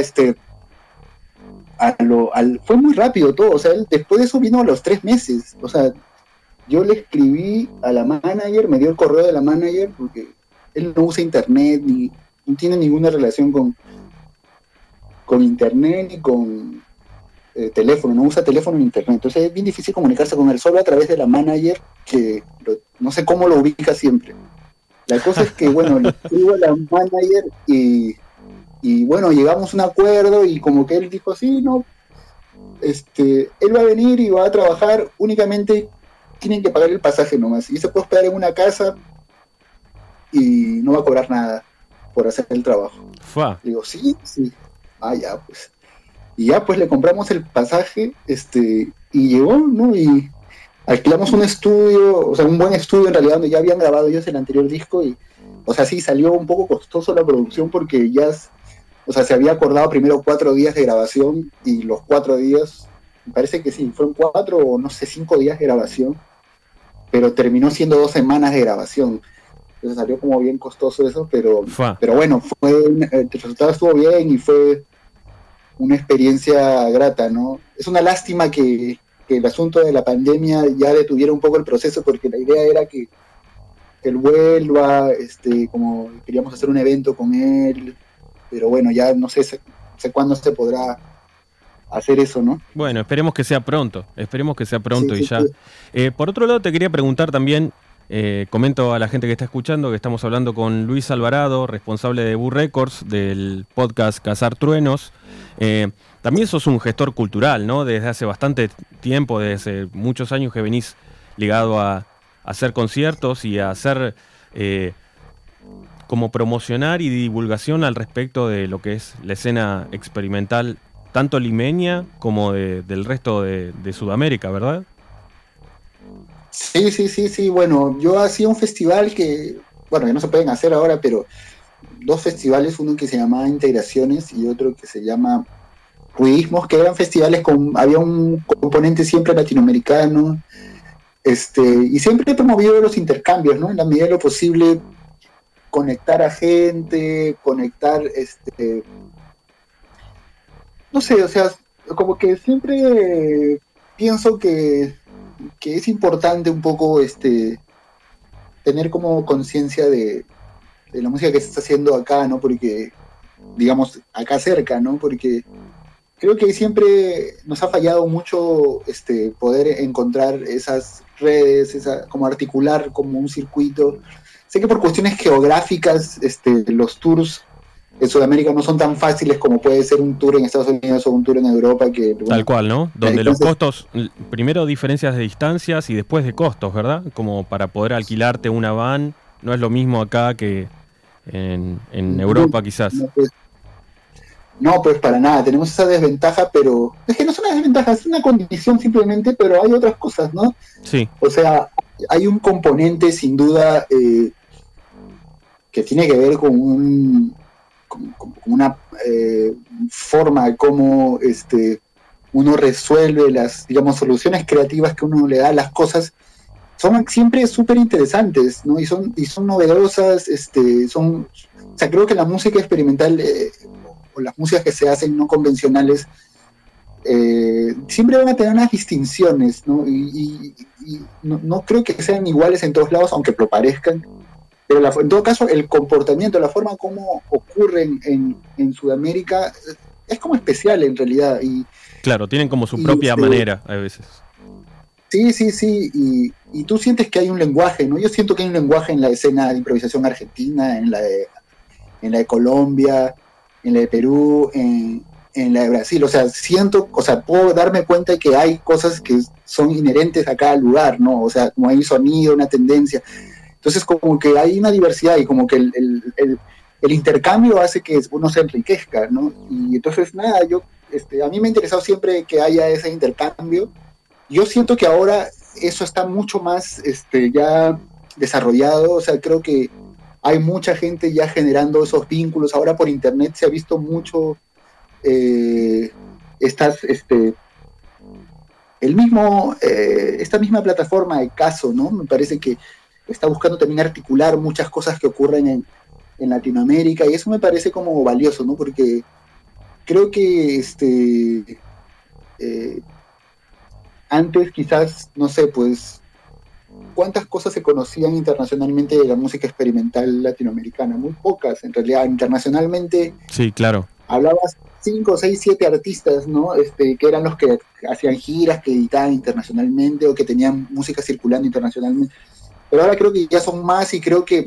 S5: fue muy rápido todo, o sea, después de eso vino a los 3 meses, o sea, yo le escribí a la manager, me dio el correo de la manager, porque él no usa internet, ni no tiene ninguna relación con internet ni con teléfono, no usa teléfono ni internet, entonces es bien difícil comunicarse con él, solo a través de la manager, que no sé cómo lo ubica siempre. La cosa es que, bueno, le escribo a la manager y bueno, llegamos a un acuerdo y como que él dijo, sí, no, él va a venir y va a trabajar, únicamente tienen que pagar el pasaje nomás, y se puede hospedar en una casa y no va a cobrar nada por hacer el trabajo.
S2: Fua.
S5: Digo, sí, sí, ya pues. Y ya pues le compramos el pasaje, y llegó, ¿no? Y alquilamos un estudio, o sea, un buen estudio en realidad, donde ya habían grabado ellos el anterior disco, y, o sea, sí, salió un poco costoso la producción porque ya, o sea, se había acordado primero 4 días de grabación, y los 4 días, me parece que sí, fueron 4 o no sé, 5 días de grabación, pero terminó siendo 2 semanas de grabación. Entonces salió como bien costoso eso,
S2: Fua.
S5: pero bueno, el resultado estuvo bien y fue una experiencia grata, ¿no? Es una lástima que el asunto de la pandemia ya detuviera un poco el proceso, porque la idea era que él vuelva, como queríamos hacer un evento con él, pero bueno, ya no sé cuándo se podrá hacer eso, ¿no?
S2: Bueno, esperemos que sea pronto
S5: Sí,
S2: y
S5: sí,
S2: ya.
S5: sí.
S2: Por otro lado, te quería preguntar también, comento a la gente que está escuchando que estamos hablando con Luis Alvarado, responsable de Boo Records, del podcast Cazar Truenos. También sos un gestor cultural, ¿no? Desde hace bastante tiempo, desde muchos años que venís ligado a hacer conciertos y a hacer como promocionar y divulgación al respecto de lo que es la escena experimental, tanto limeña como del resto de Sudamérica, ¿verdad?
S5: Sí, sí, sí, sí, bueno, yo hacía un festival que, bueno, ya no se pueden hacer ahora, pero 2 festivales, uno que se llamaba Integraciones y otro que se llama Ruidismos, que eran festivales había un componente siempre latinoamericano, y siempre he promovido los intercambios, ¿no? En la medida de lo posible, conectar a gente, no sé, o sea, como que siempre pienso que es importante un poco tener como conciencia de la música que se está haciendo acá, ¿no? Porque, digamos, acá cerca, ¿no? Porque creo que siempre nos ha fallado mucho poder encontrar esas redes, como articular como un circuito. Sé que por cuestiones geográficas los tours en Sudamérica no son tan fáciles como puede ser un tour en Estados Unidos o un tour en Europa.
S2: Tal cual, ¿no? Donde los costos, primero diferencias de distancias y después de costos, ¿verdad? Como para poder alquilarte una van, no es lo mismo acá que en Europa quizás.
S5: No, pues para nada, tenemos esa desventaja, pero es que no es una desventaja, es una condición simplemente, pero hay otras cosas, ¿no?
S2: Sí.
S5: O sea, hay un componente sin duda que tiene que ver con una forma de cómo uno resuelve las, digamos, soluciones creativas que uno le da a las cosas. Son siempre súper interesantes, ¿no? Y son novedosas, o sea, creo que la música experimental o las músicas que se hacen no convencionales siempre van a tener unas distinciones, ¿no? Y no creo que sean iguales en todos lados, aunque lo parezcan, pero en todo caso el comportamiento, la forma como ocurren en Sudamérica es como especial en realidad.
S2: Claro, tienen como su propia manera a veces.
S5: Sí, y tú sientes que hay un lenguaje, ¿no? Yo siento que hay un lenguaje en la escena de improvisación argentina, en la de Colombia, en la de Perú, en la de Brasil. O sea, puedo darme cuenta de que hay cosas que son inherentes a cada lugar, ¿no? O sea, como hay un sonido, una tendencia. Entonces, como que hay una diversidad y como que el intercambio hace que uno se enriquezca, ¿no? Y entonces, nada, a mí me ha interesado siempre que haya ese intercambio. Yo siento que ahora eso está mucho más ya desarrollado. O sea, creo que hay mucha gente ya generando esos vínculos. Ahora por internet se ha visto mucho esta misma plataforma de Caso, ¿no? Me parece que está buscando también articular muchas cosas que ocurren en Latinoamérica, y eso me parece como valioso, ¿no? Porque creo que antes quizás, no sé, pues, ¿cuántas cosas se conocían internacionalmente de la música experimental latinoamericana? Muy pocas, en realidad. Internacionalmente,
S2: sí, claro,
S5: hablabas 5, 6, 7 artistas, ¿no? Que eran los que hacían giras, que editaban internacionalmente o que tenían música circulando internacionalmente. Pero ahora creo que ya son más, y creo que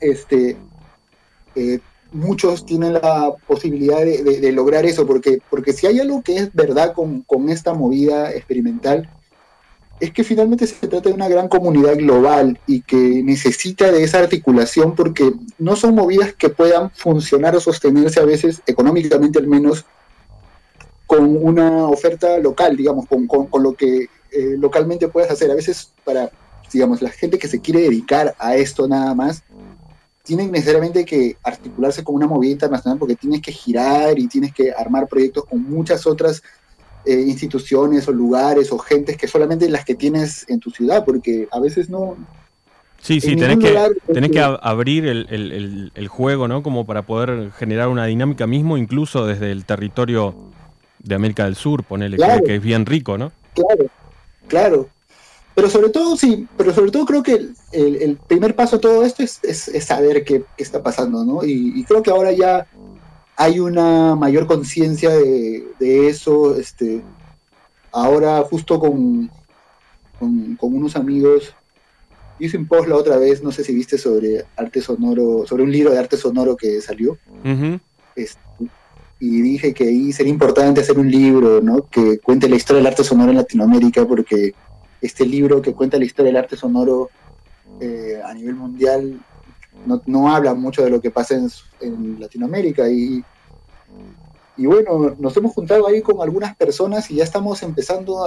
S5: muchos tienen la posibilidad de lograr eso, porque si hay algo que es verdad con esta movida experimental, es que finalmente se trata de una gran comunidad global y que necesita de esa articulación, porque no son movidas que puedan funcionar o sostenerse a veces, económicamente al menos, con una oferta local, digamos, con lo que localmente puedes hacer. A veces para, digamos, la gente que se quiere dedicar a esto nada más, tienen necesariamente que articularse con una movida internacional, porque tienes que girar y tienes que armar proyectos con muchas otras instituciones o lugares o gentes que solamente las que tienes en tu ciudad, porque a veces no...
S2: Sí, tenés que abrir el juego, ¿no? Como para poder generar una dinámica mismo, incluso desde el territorio de América del Sur, ponele, claro, que es bien rico, ¿no?
S5: Claro. Pero sobre todo creo que el primer paso a todo esto es saber qué está pasando, ¿no? Y creo que ahora ya hay una mayor conciencia de eso. Ahora justo con unos amigos hice un post la otra vez, no sé si viste, sobre arte sonoro, sobre un libro de arte sonoro que salió. Uh-huh. Y dije que ahí sería importante hacer un libro, ¿no? Que cuente la historia del arte sonoro en Latinoamérica, porque este libro que cuenta la historia del arte sonoro a nivel mundial no habla mucho de lo que pasa en Latinoamérica, y bueno, nos hemos juntado ahí con algunas personas y ya estamos empezando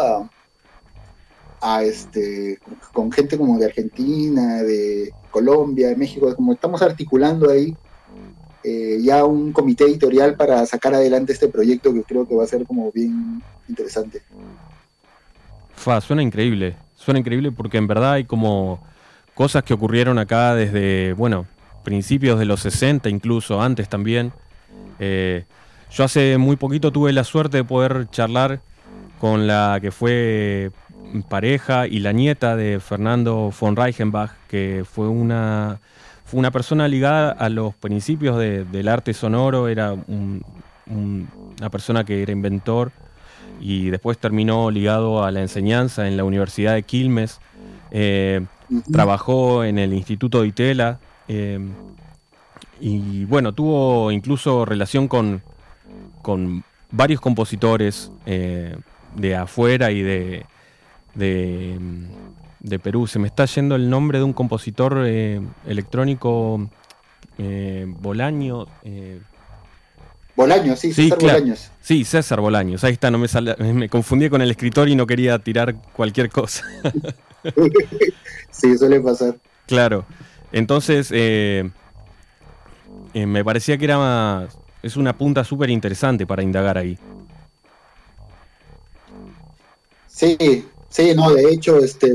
S5: con gente como de Argentina, de Colombia, de México, como estamos articulando ahí ya un comité editorial para sacar adelante este proyecto, que creo que va a ser como bien interesante.
S2: Suena increíble porque en verdad hay como cosas que ocurrieron acá desde, bueno, principios de los 60, incluso antes también. Yo hace muy poquito tuve la suerte de poder charlar con la que fue pareja y la nieta de Fernando von Reichenbach, que fue una persona ligada a los principios del arte sonoro. Era una persona que era inventor y después terminó ligado a la enseñanza en la Universidad de Quilmes. Trabajó en el Instituto de Itela y bueno, tuvo incluso relación con varios compositores de afuera y de Perú. Se me está yendo el nombre de un compositor electrónico, Bolaño.
S5: Bolaños, sí,
S2: Sí,
S5: César
S2: claro.
S5: Bolaños.
S2: Sí, César Bolaños. Ahí está, me confundí con el escritor y no quería tirar cualquier cosa.
S5: Sí, suele pasar.
S2: Claro. Entonces, me parecía que es una punta súper interesante para indagar ahí.
S5: Sí, sí, no, de hecho,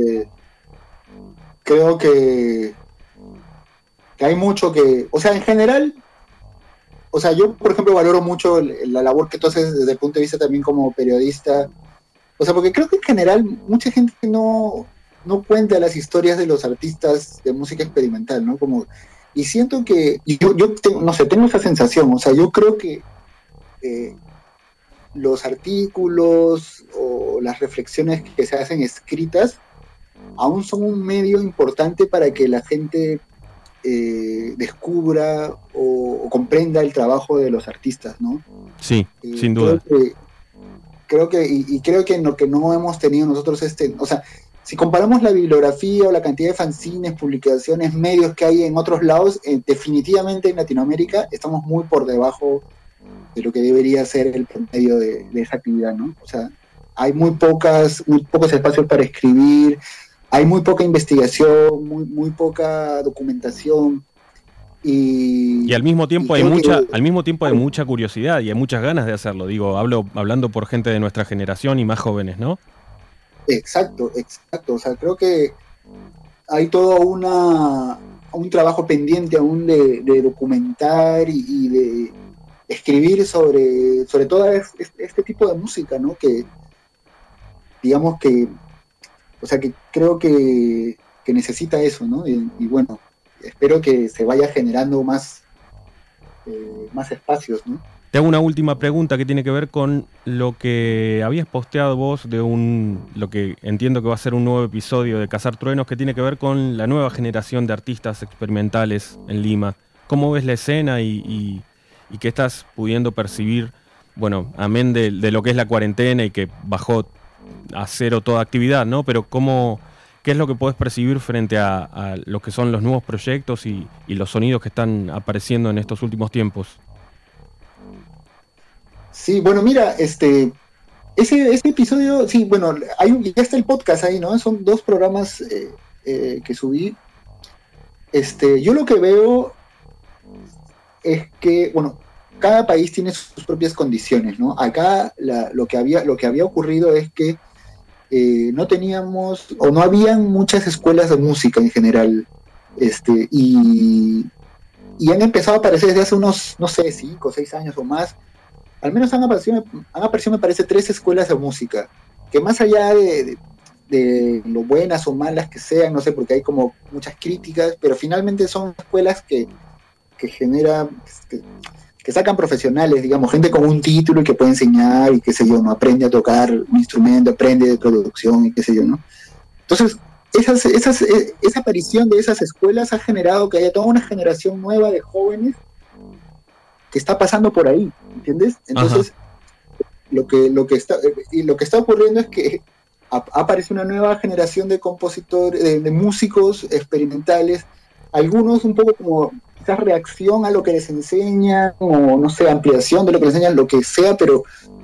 S5: creo que hay mucho que, o sea, en general, o sea, yo, por ejemplo, valoro mucho la labor que tú haces desde el punto de vista también como periodista, o sea, porque creo que en general mucha gente no cuenta las historias de los artistas de música experimental, ¿no? Como, y siento que, yo tengo, no sé, tengo esa sensación, o sea, yo creo que los artículos o las reflexiones que se hacen escritas aún son un medio importante para que la gente descubra o comprenda el trabajo de los artistas, ¿no?
S2: Sí, sin duda.
S5: Creo que en lo que no hemos tenido nosotros o sea, si comparamos la bibliografía o la cantidad de fanzines, publicaciones, medios que hay en otros lados, definitivamente en Latinoamérica estamos muy por debajo de lo que debería ser el promedio de esa actividad, ¿no? O sea, hay muy pocos espacios para escribir, hay muy poca investigación, muy poca documentación. Y
S2: al mismo tiempo hay mucha curiosidad y hay muchas ganas de hacerlo. Digo, hablando por gente de nuestra generación y más jóvenes, ¿no?
S5: Exacto. O sea, creo que hay todo un trabajo pendiente aún de documentar y de escribir sobre todo este tipo de música, ¿no? Que, digamos que, o sea, que creo que necesita eso, ¿no? Y bueno, espero que se vaya generando más espacios, ¿no?
S2: Te hago una última pregunta que tiene que ver con lo que habías posteado vos de lo que entiendo que va a ser un nuevo episodio de Cazar Truenos, que tiene que ver con la nueva generación de artistas experimentales en Lima. ¿Cómo ves la escena y qué estás pudiendo percibir? Bueno, amén de lo que es la cuarentena y que bajó a cero toda actividad, ¿no? Pero ¿qué es lo que podés percibir frente a lo que son los nuevos proyectos y los sonidos que están apareciendo en estos últimos tiempos?
S5: Sí, bueno, mira, ese episodio, sí, bueno, ya está el podcast ahí, ¿no? Son 2 programas que subí. Yo lo que veo es que, bueno, cada país tiene sus propias condiciones, ¿no? Acá lo que había ocurrido es que no teníamos, o no habían muchas escuelas de música en general, y han empezado a aparecer desde hace unos, no sé, 5 o 6 años o más. Al menos han aparecido, me parece, 3 escuelas de música, que más allá de lo buenas o malas que sean, no sé, porque hay como muchas críticas, pero finalmente son escuelas que generan, que sacan profesionales, digamos, gente con un título y que puede enseñar y qué sé yo, ¿no? Aprende a tocar un instrumento, aprende de producción y qué sé yo, ¿no? Entonces, esa aparición de esas escuelas ha generado que haya toda una generación nueva de jóvenes que está pasando por ahí, ¿entiendes? Entonces, lo que está ocurriendo es que aparece una nueva generación de compositores, de músicos experimentales, algunos un poco como quizás reacción a lo que les enseñan, o no sé, ampliación de lo que les enseñan, lo que sea, pero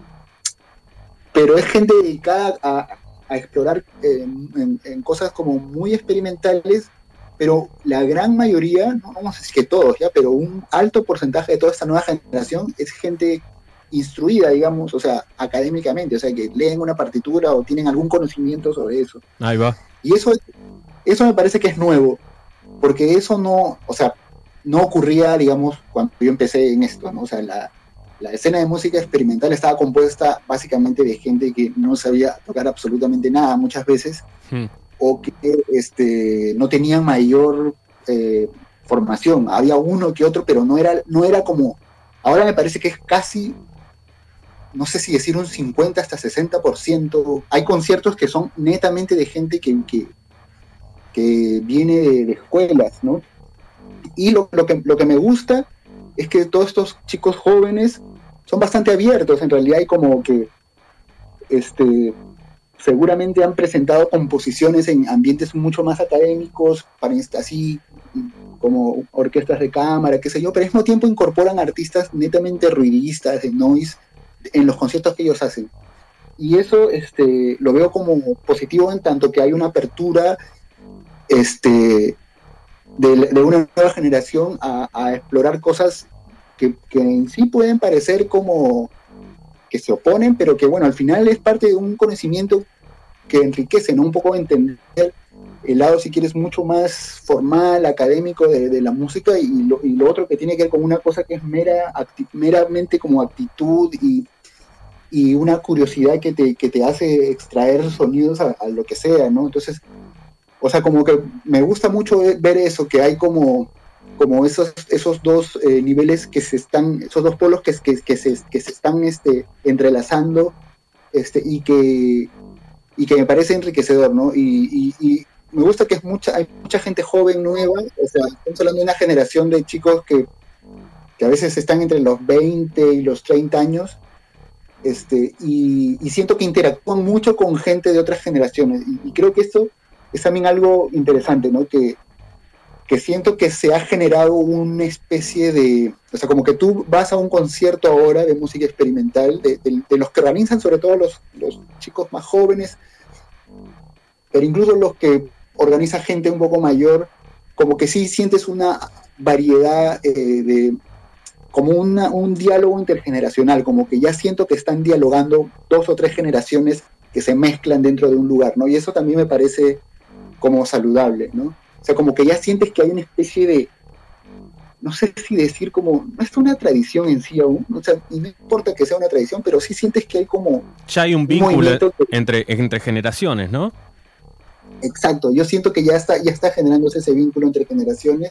S5: es gente dedicada a explorar en cosas como muy experimentales, pero la gran mayoría, no vamos a decir que todos, ya, pero un alto porcentaje de toda esta nueva generación es gente instruida, digamos, o sea, académicamente, o sea, que leen una partitura o tienen algún conocimiento sobre eso.
S2: Ahí va.
S5: Y eso me parece que es nuevo, porque eso no ocurría, digamos, cuando yo empecé en esto, ¿no? O sea, la escena de música experimental estaba compuesta básicamente de gente que no sabía tocar absolutamente nada muchas veces, o que no tenían mayor formación. Había uno que otro, pero no era como... Ahora me parece que es casi no sé si decir un 50 hasta 60%. Hay conciertos que son netamente de gente que viene de escuelas, ¿no? Y lo que me gusta es que todos estos chicos jóvenes son bastante abiertos, en realidad, hay como que seguramente han presentado composiciones en ambientes mucho más académicos, para así como orquestas de cámara, qué sé yo, pero al mismo tiempo incorporan artistas netamente ruidistas, de noise, en los conciertos que ellos hacen. Y eso lo veo como positivo, en tanto que hay una apertura de una nueva generación a explorar cosas que en sí pueden parecer como que se oponen, pero que bueno, al final es parte de un conocimiento que enriquece, ¿no? Un poco entender el lado, si quieres, mucho más formal, académico de la música, y lo otro que tiene que ver con una cosa que es meramente como actitud y una curiosidad que te hace extraer sonidos a lo que sea, ¿no? Entonces, o sea, como que me gusta mucho ver eso, que hay como esos dos niveles esos dos polos que se están entrelazando, y que me parece enriquecedor, ¿no? Y me gusta que hay mucha gente joven, nueva, o sea, estamos hablando de una generación de chicos que a veces están entre los 20 y los 30 años, y siento que interactúan mucho con gente de otras generaciones, y creo que esto es también algo interesante, ¿no? Que siento que se ha generado una especie de, o sea, como que tú vas a un concierto ahora de música experimental, de los que organizan sobre todo los chicos más jóvenes, pero incluso los que organiza gente un poco mayor, como que sí sientes una variedad como un diálogo intergeneracional, como que ya siento que están dialogando 2 o 3 generaciones que se mezclan dentro de un lugar, ¿no? Y eso también me parece como saludable, ¿no? O sea, como que ya sientes que hay una especie de, no sé si decir como, no es una tradición en sí aún, o sea, y no importa que sea una tradición, pero sí sientes que hay como...
S2: Ya hay un vínculo entre generaciones, ¿no?
S5: Exacto, yo siento que ya está generándose ese vínculo entre generaciones.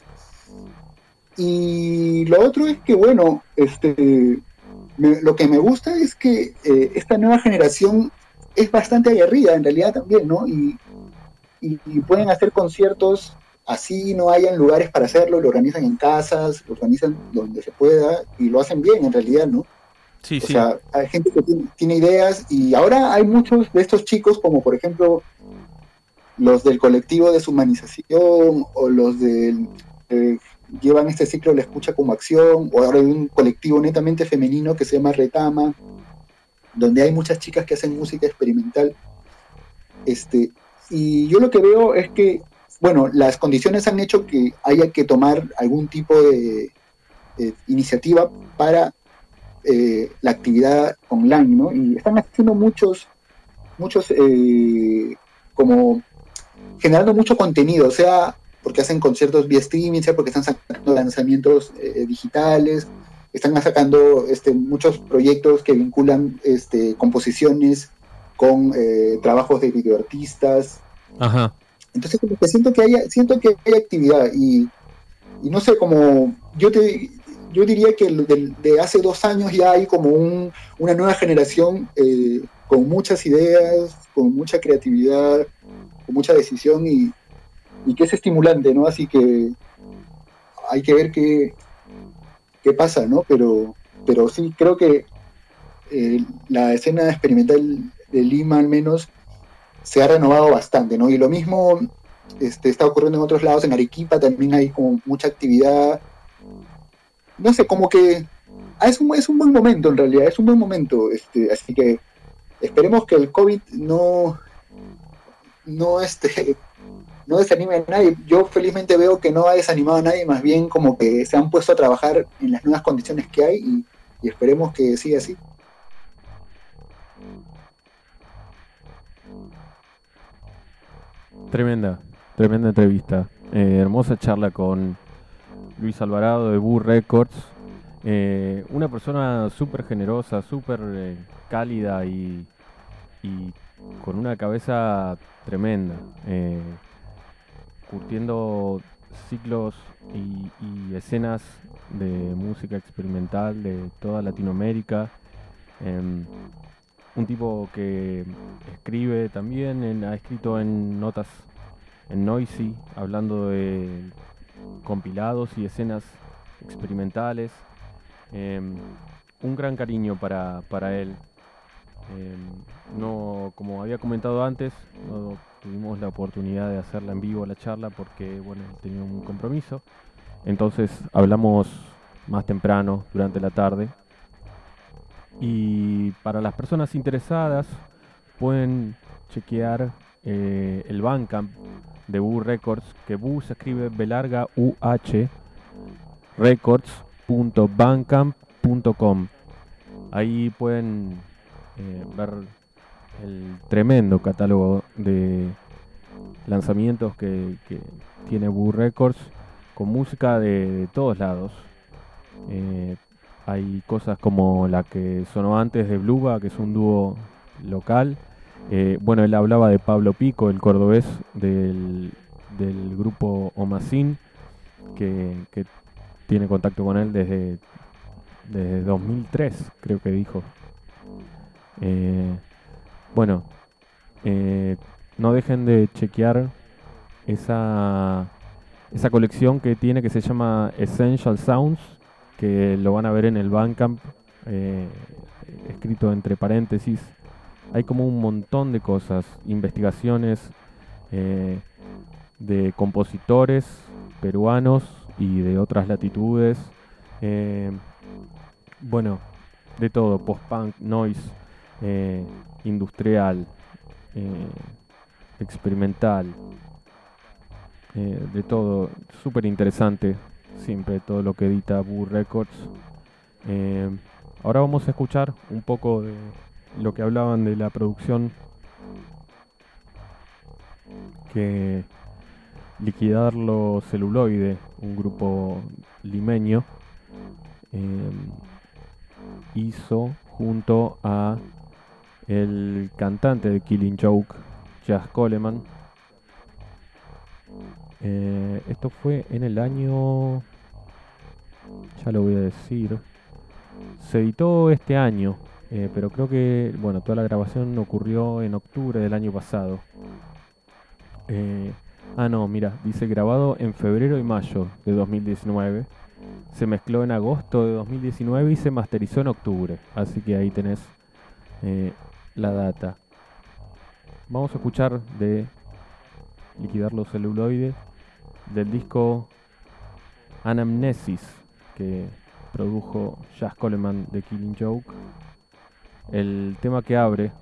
S5: Y lo otro es que, bueno, lo que me gusta es que esta nueva generación es bastante aguerrida en realidad también, ¿no? Y pueden hacer conciertos así, no hayan lugares para hacerlo, lo organizan en casas, lo organizan donde se pueda y lo hacen bien en realidad, ¿no?
S2: Sí,
S5: o sea, hay gente que tiene ideas, y ahora hay muchos de estos chicos, como por ejemplo los del colectivo Deshumanización, o los del llevan este ciclo de la escucha como acción, o ahora hay un colectivo netamente femenino que se llama Retama, donde hay muchas chicas que hacen música experimental. Y yo lo que veo es que, bueno, las condiciones han hecho que haya que tomar algún tipo de iniciativa para la actividad online, ¿no? Y están haciendo muchos como generando mucho contenido, o sea, porque hacen conciertos vía streaming, sea porque están sacando lanzamientos digitales, están sacando muchos proyectos que vinculan composiciones con trabajos de videoartistas.
S2: Ajá.
S5: Entonces como que siento que hay actividad, y no sé, como yo diría que de hace 2 años ya hay como una nueva generación con muchas ideas, con mucha creatividad, con mucha decisión, y que es estimulante, ¿no? Así que hay que ver qué pasa, ¿no? Pero sí, creo que la escena experimental de Lima al menos se ha renovado bastante, ¿no? Y lo mismo está ocurriendo en otros lados. En Arequipa también hay como mucha actividad. No sé, como que es un buen momento en realidad, es un buen momento. Así que esperemos que el COVID no desanime a nadie. Yo felizmente veo que no ha desanimado a nadie, más bien como que se han puesto a trabajar en las nuevas condiciones que hay, y esperemos que siga así.
S2: Tremenda entrevista. Hermosa charla con Luis Alvarado de Boo Records. Una persona súper generosa, súper cálida y con una cabeza tremenda. Curtiendo ciclos y escenas de música experimental de toda Latinoamérica, Un tipo que escribe también, ha escrito en notas en Noisy, hablando de compilados y escenas experimentales. Un gran cariño para él. No, como había comentado antes, no tuvimos la oportunidad de hacerla en vivo la charla porque bueno, tenía un compromiso. Entonces hablamos más temprano durante la tarde. Y para las personas interesadas pueden chequear el Bandcamp de Boo Records, que Boo se escribe B larga UH, records.bandcamp.com. Ahí pueden ver el tremendo catálogo de lanzamientos que tiene Boo Records, con música de todos lados. Hay cosas como la que sonó antes de Bluba, que es un dúo local. Bueno, él hablaba de Pablo Pico, el cordobés del grupo Omacin, que tiene contacto con él desde 2003, creo que dijo. Bueno, no dejen de chequear esa colección que tiene, que se llama Essential Sounds, que lo van a ver en el Bandcamp, escrito entre paréntesis. Hay como un montón de cosas, investigaciones de compositores peruanos y de otras latitudes. Bueno, de todo, post-punk, noise, industrial, experimental, de todo, súper interesante siempre todo lo que edita Boo Records. Ahora vamos a escuchar un poco de lo que hablaban de la producción que Liquidarlo Celuloide, un grupo limeño, hizo junto a el cantante de Killing Joke, Jazz Coleman. Esto fue en el año, ya lo voy a decir, se editó este año, pero creo que bueno, toda la grabación ocurrió en octubre del año pasado. No, mira, dice grabado en febrero y mayo de 2019, se mezcló en agosto de 2019 y se masterizó en octubre, así que ahí tenés la data. Vamos a escuchar de Liquidarlo Celuloide, del disco Anamnesis, que produjo Jazz Coleman de Killing Joke. El tema que abre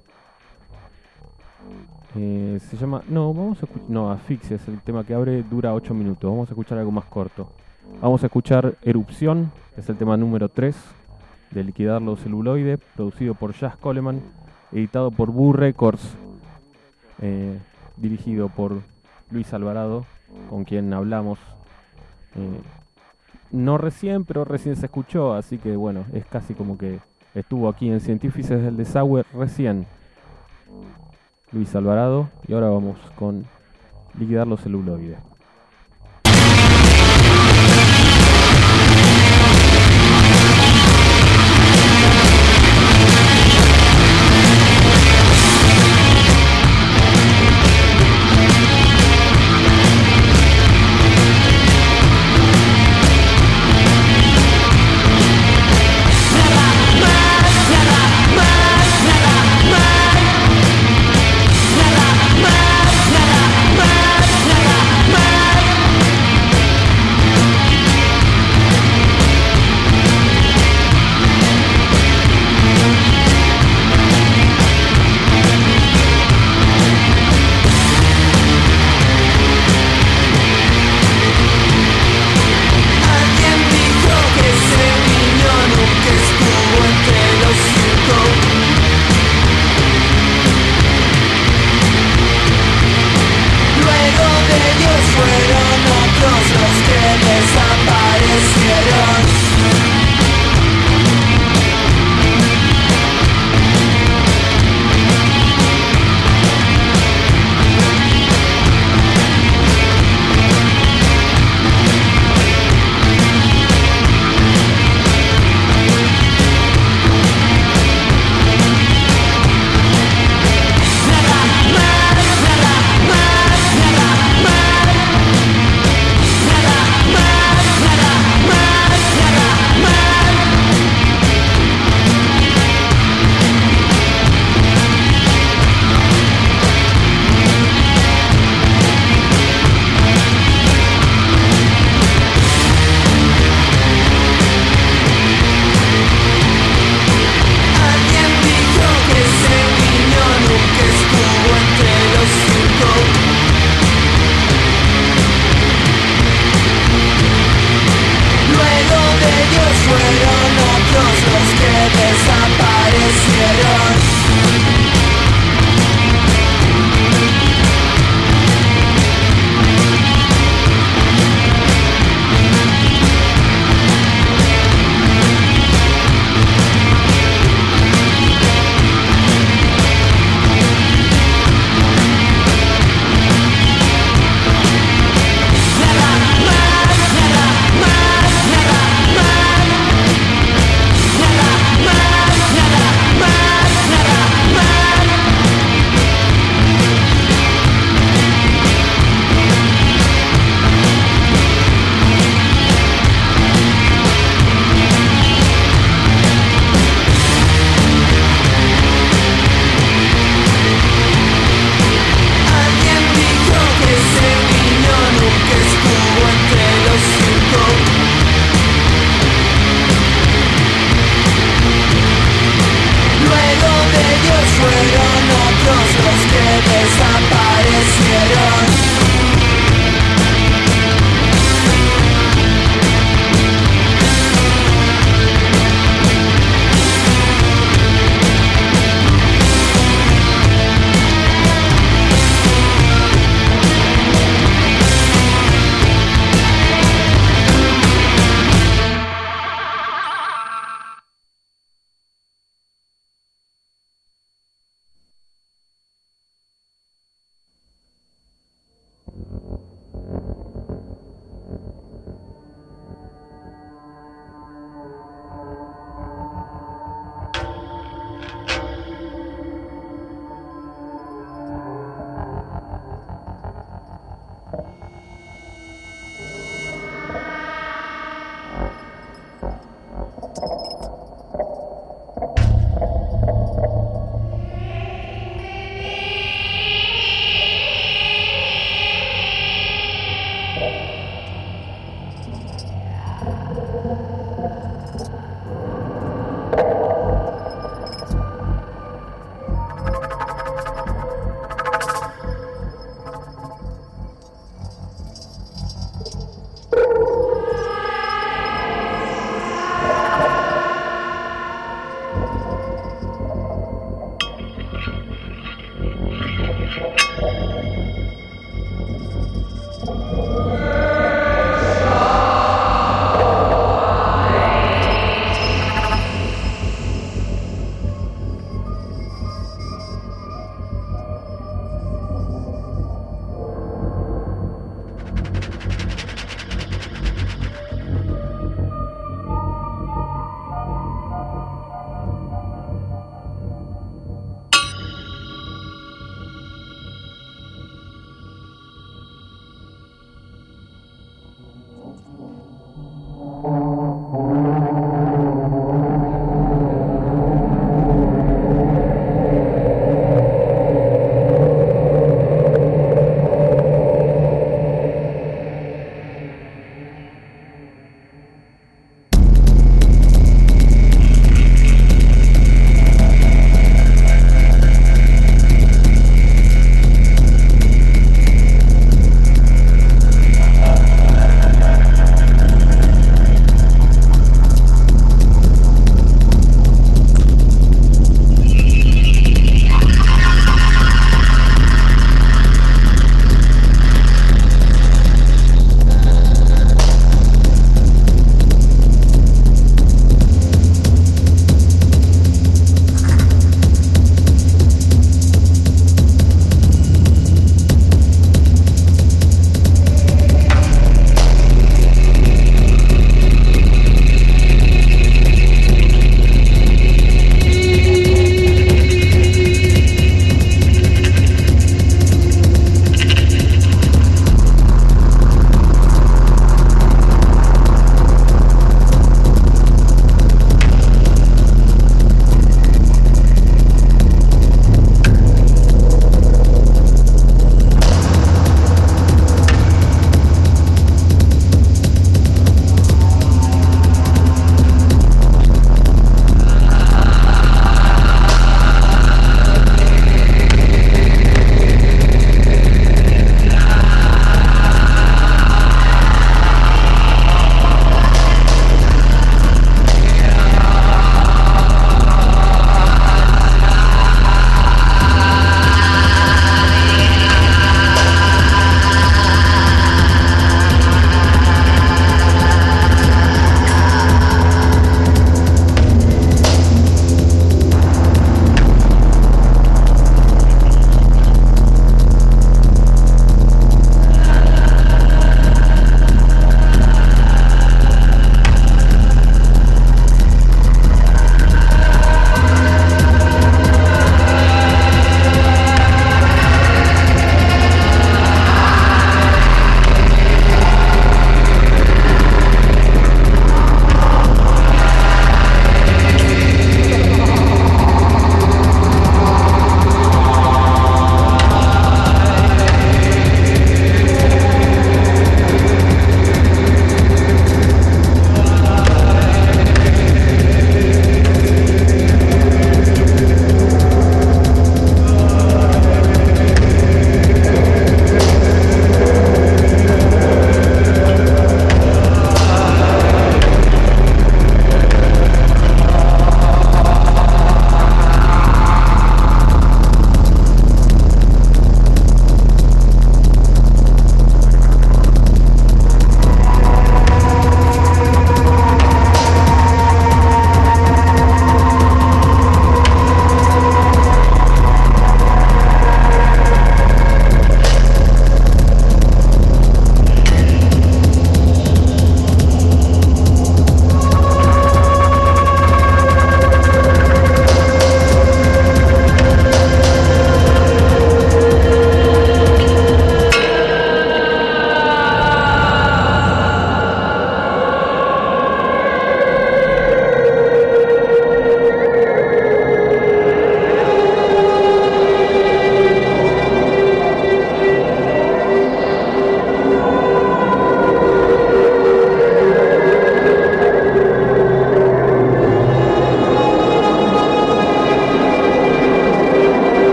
S2: se llama... Asfixia es el tema que abre, dura 8 minutos. Vamos a escuchar algo más corto. Vamos a escuchar Erupción, es el tema número 3 de Liquidarlo Celuloide, producido por Jazz Coleman, editado por Boo Records, dirigido por Luis Alvarado, con quien hablamos no recién, pero recién se escuchó, así que bueno, es casi como que estuvo aquí en Científices del Desagüe recién. Luis Alvarado, y ahora vamos con Liquidarlo Celuloide.
S6: Bye.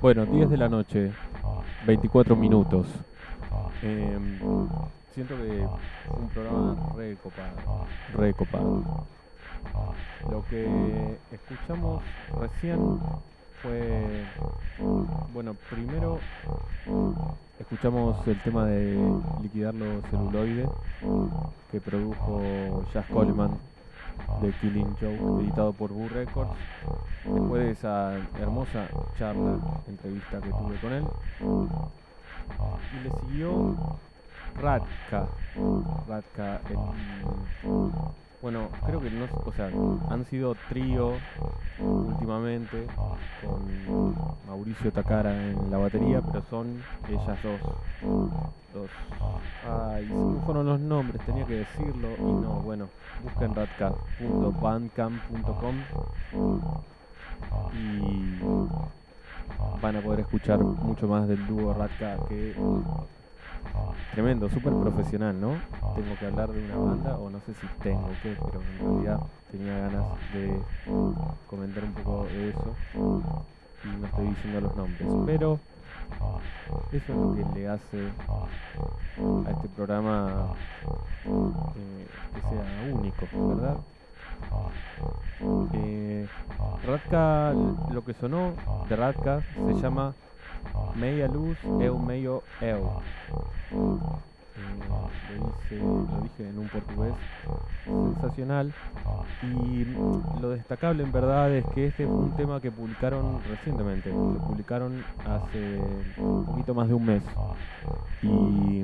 S2: Bueno, 10 de la noche, 24 minutos. Siento que fue un programa re copado. Lo que escuchamos recién fue, bueno, primero escuchamos el tema de Liquidar los celuloides que produjo Jazz Coleman de Killing Joke, editado por Boo Records. Después de esa hermosa charla, entrevista que tuve con él, y le siguió Radka, bueno, creo que no, o sea, han sido trío últimamente con Mauricio Takara en la batería, pero son ellas dos. Ay, se me fueron los nombres, tenía que decirlo y no, bueno, busquen radka.bandcamp.com y van a poder escuchar mucho más del dúo Radka, que tremendo, súper profesional, ¿no? Tengo que hablar de una banda, o no sé si tengo que, pero en realidad tenía ganas de comentar un poco de eso y no estoy diciendo los nombres, pero eso es lo que le hace a este programa que sea único, ¿verdad? Radka, lo que sonó de Radka se llama Meia Luz, Eu Meio Eu. Lo dije en un portugués sensacional, y lo destacable en verdad es que este fue un tema que publicaron recientemente, lo publicaron hace un poquito más de un mes y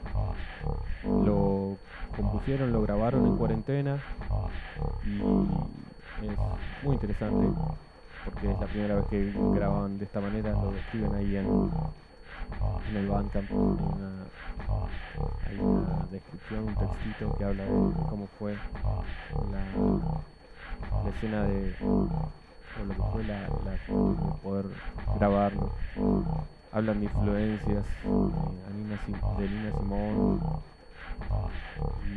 S2: lo compusieron, lo grabaron en cuarentena y es muy interesante porque es la primera vez que graban de esta manera. Lo describen ahí en el Bandcamp. Hay una descripción, un textito que habla de cómo fue la escena o lo que fue la de poder grabarlo. Hablan de influencias de Nina Simone y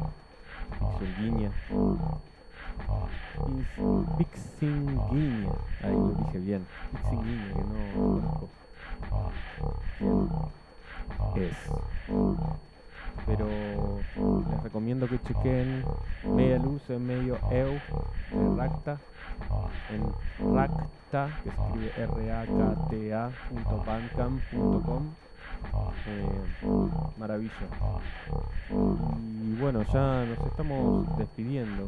S2: Pixinguinha, ahí lo dije bien, Pixinguinha, que no conozco quién es, pero les recomiendo que chequen Meia Luz en Meio Eu de Radka en Radka, que se escribe rakta.bandcamp.com. Maravilla. Y bueno, ya nos estamos despidiendo.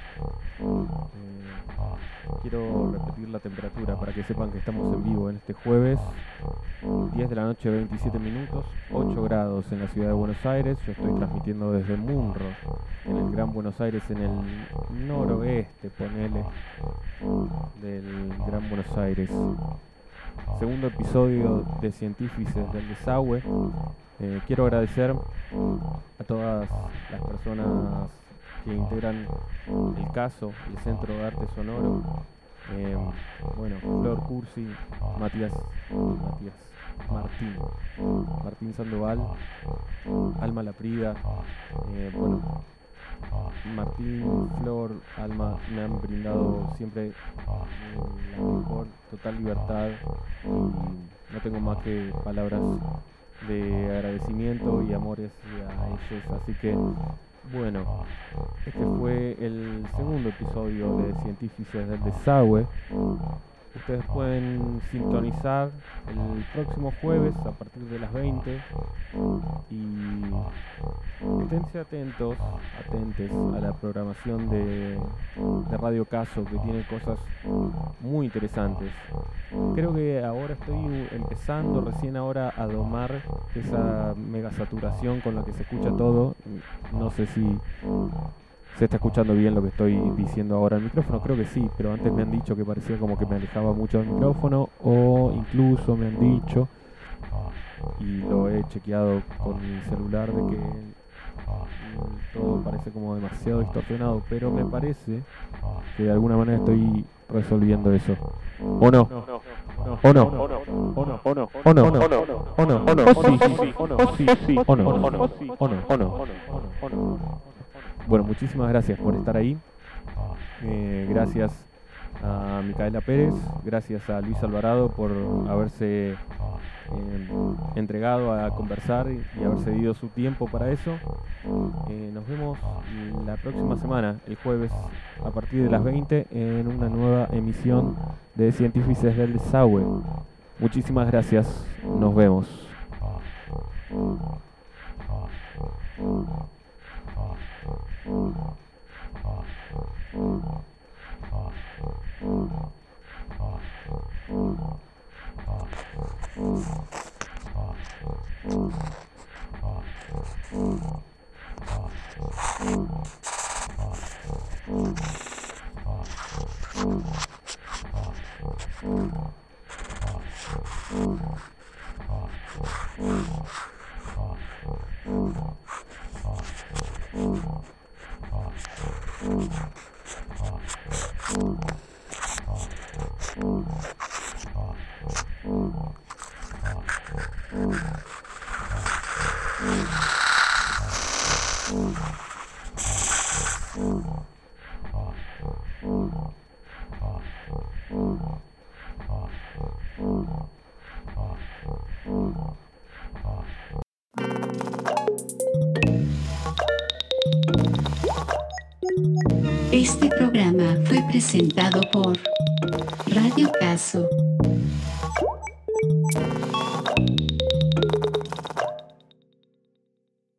S2: Quiero repetir la temperatura para que sepan que estamos en vivo en este jueves, 10 de la noche, 27 minutos, 8 grados en la ciudad de Buenos Aires. Yo estoy transmitiendo desde Munro, en el Gran Buenos Aires, en el noroeste, ponele, del Gran Buenos Aires. Segundo episodio de Científices del Desagüe. Quiero agradecer a todas las personas que integran el CASO, el Centro de Arte Sonoro. Bueno, Flor Cursi, Martín Sandoval, Alma Laprida, bueno, Martín, Flor, Alma me han brindado siempre la mejor, total libertad, y no tengo más que palabras de agradecimiento y amores a ellos. Así que bueno, este fue el segundo episodio de Científices del Desagüe. Ustedes pueden sintonizar el próximo jueves a partir de las 20 y esténse atentes a la programación de Radio Caso, que tiene cosas muy interesantes. Creo que ahora estoy empezando recién ahora a domar esa mega saturación con la que se escucha todo. No sé si se está escuchando bien lo que estoy diciendo ahora al micrófono, creo que sí, pero antes me han dicho que parecía como que me alejaba mucho del micrófono, o incluso me han dicho, y lo he chequeado con mi celular, de que todo parece como demasiado distorsionado, pero me parece que de alguna manera estoy resolviendo eso. ¿O no? ¿O no? ¿O no? ¿O no? Bueno, muchísimas gracias por estar ahí. Gracias a Micaela Pérez, gracias a Luis Alvarado por haberse entregado a conversar y haber cedido su tiempo para eso. Nos vemos la próxima semana, el jueves, a partir de las 20, en una nueva emisión de Científices del Desagüe. Muchísimas gracias, nos vemos.
S1: Este programa fue presentado por Radio Caso.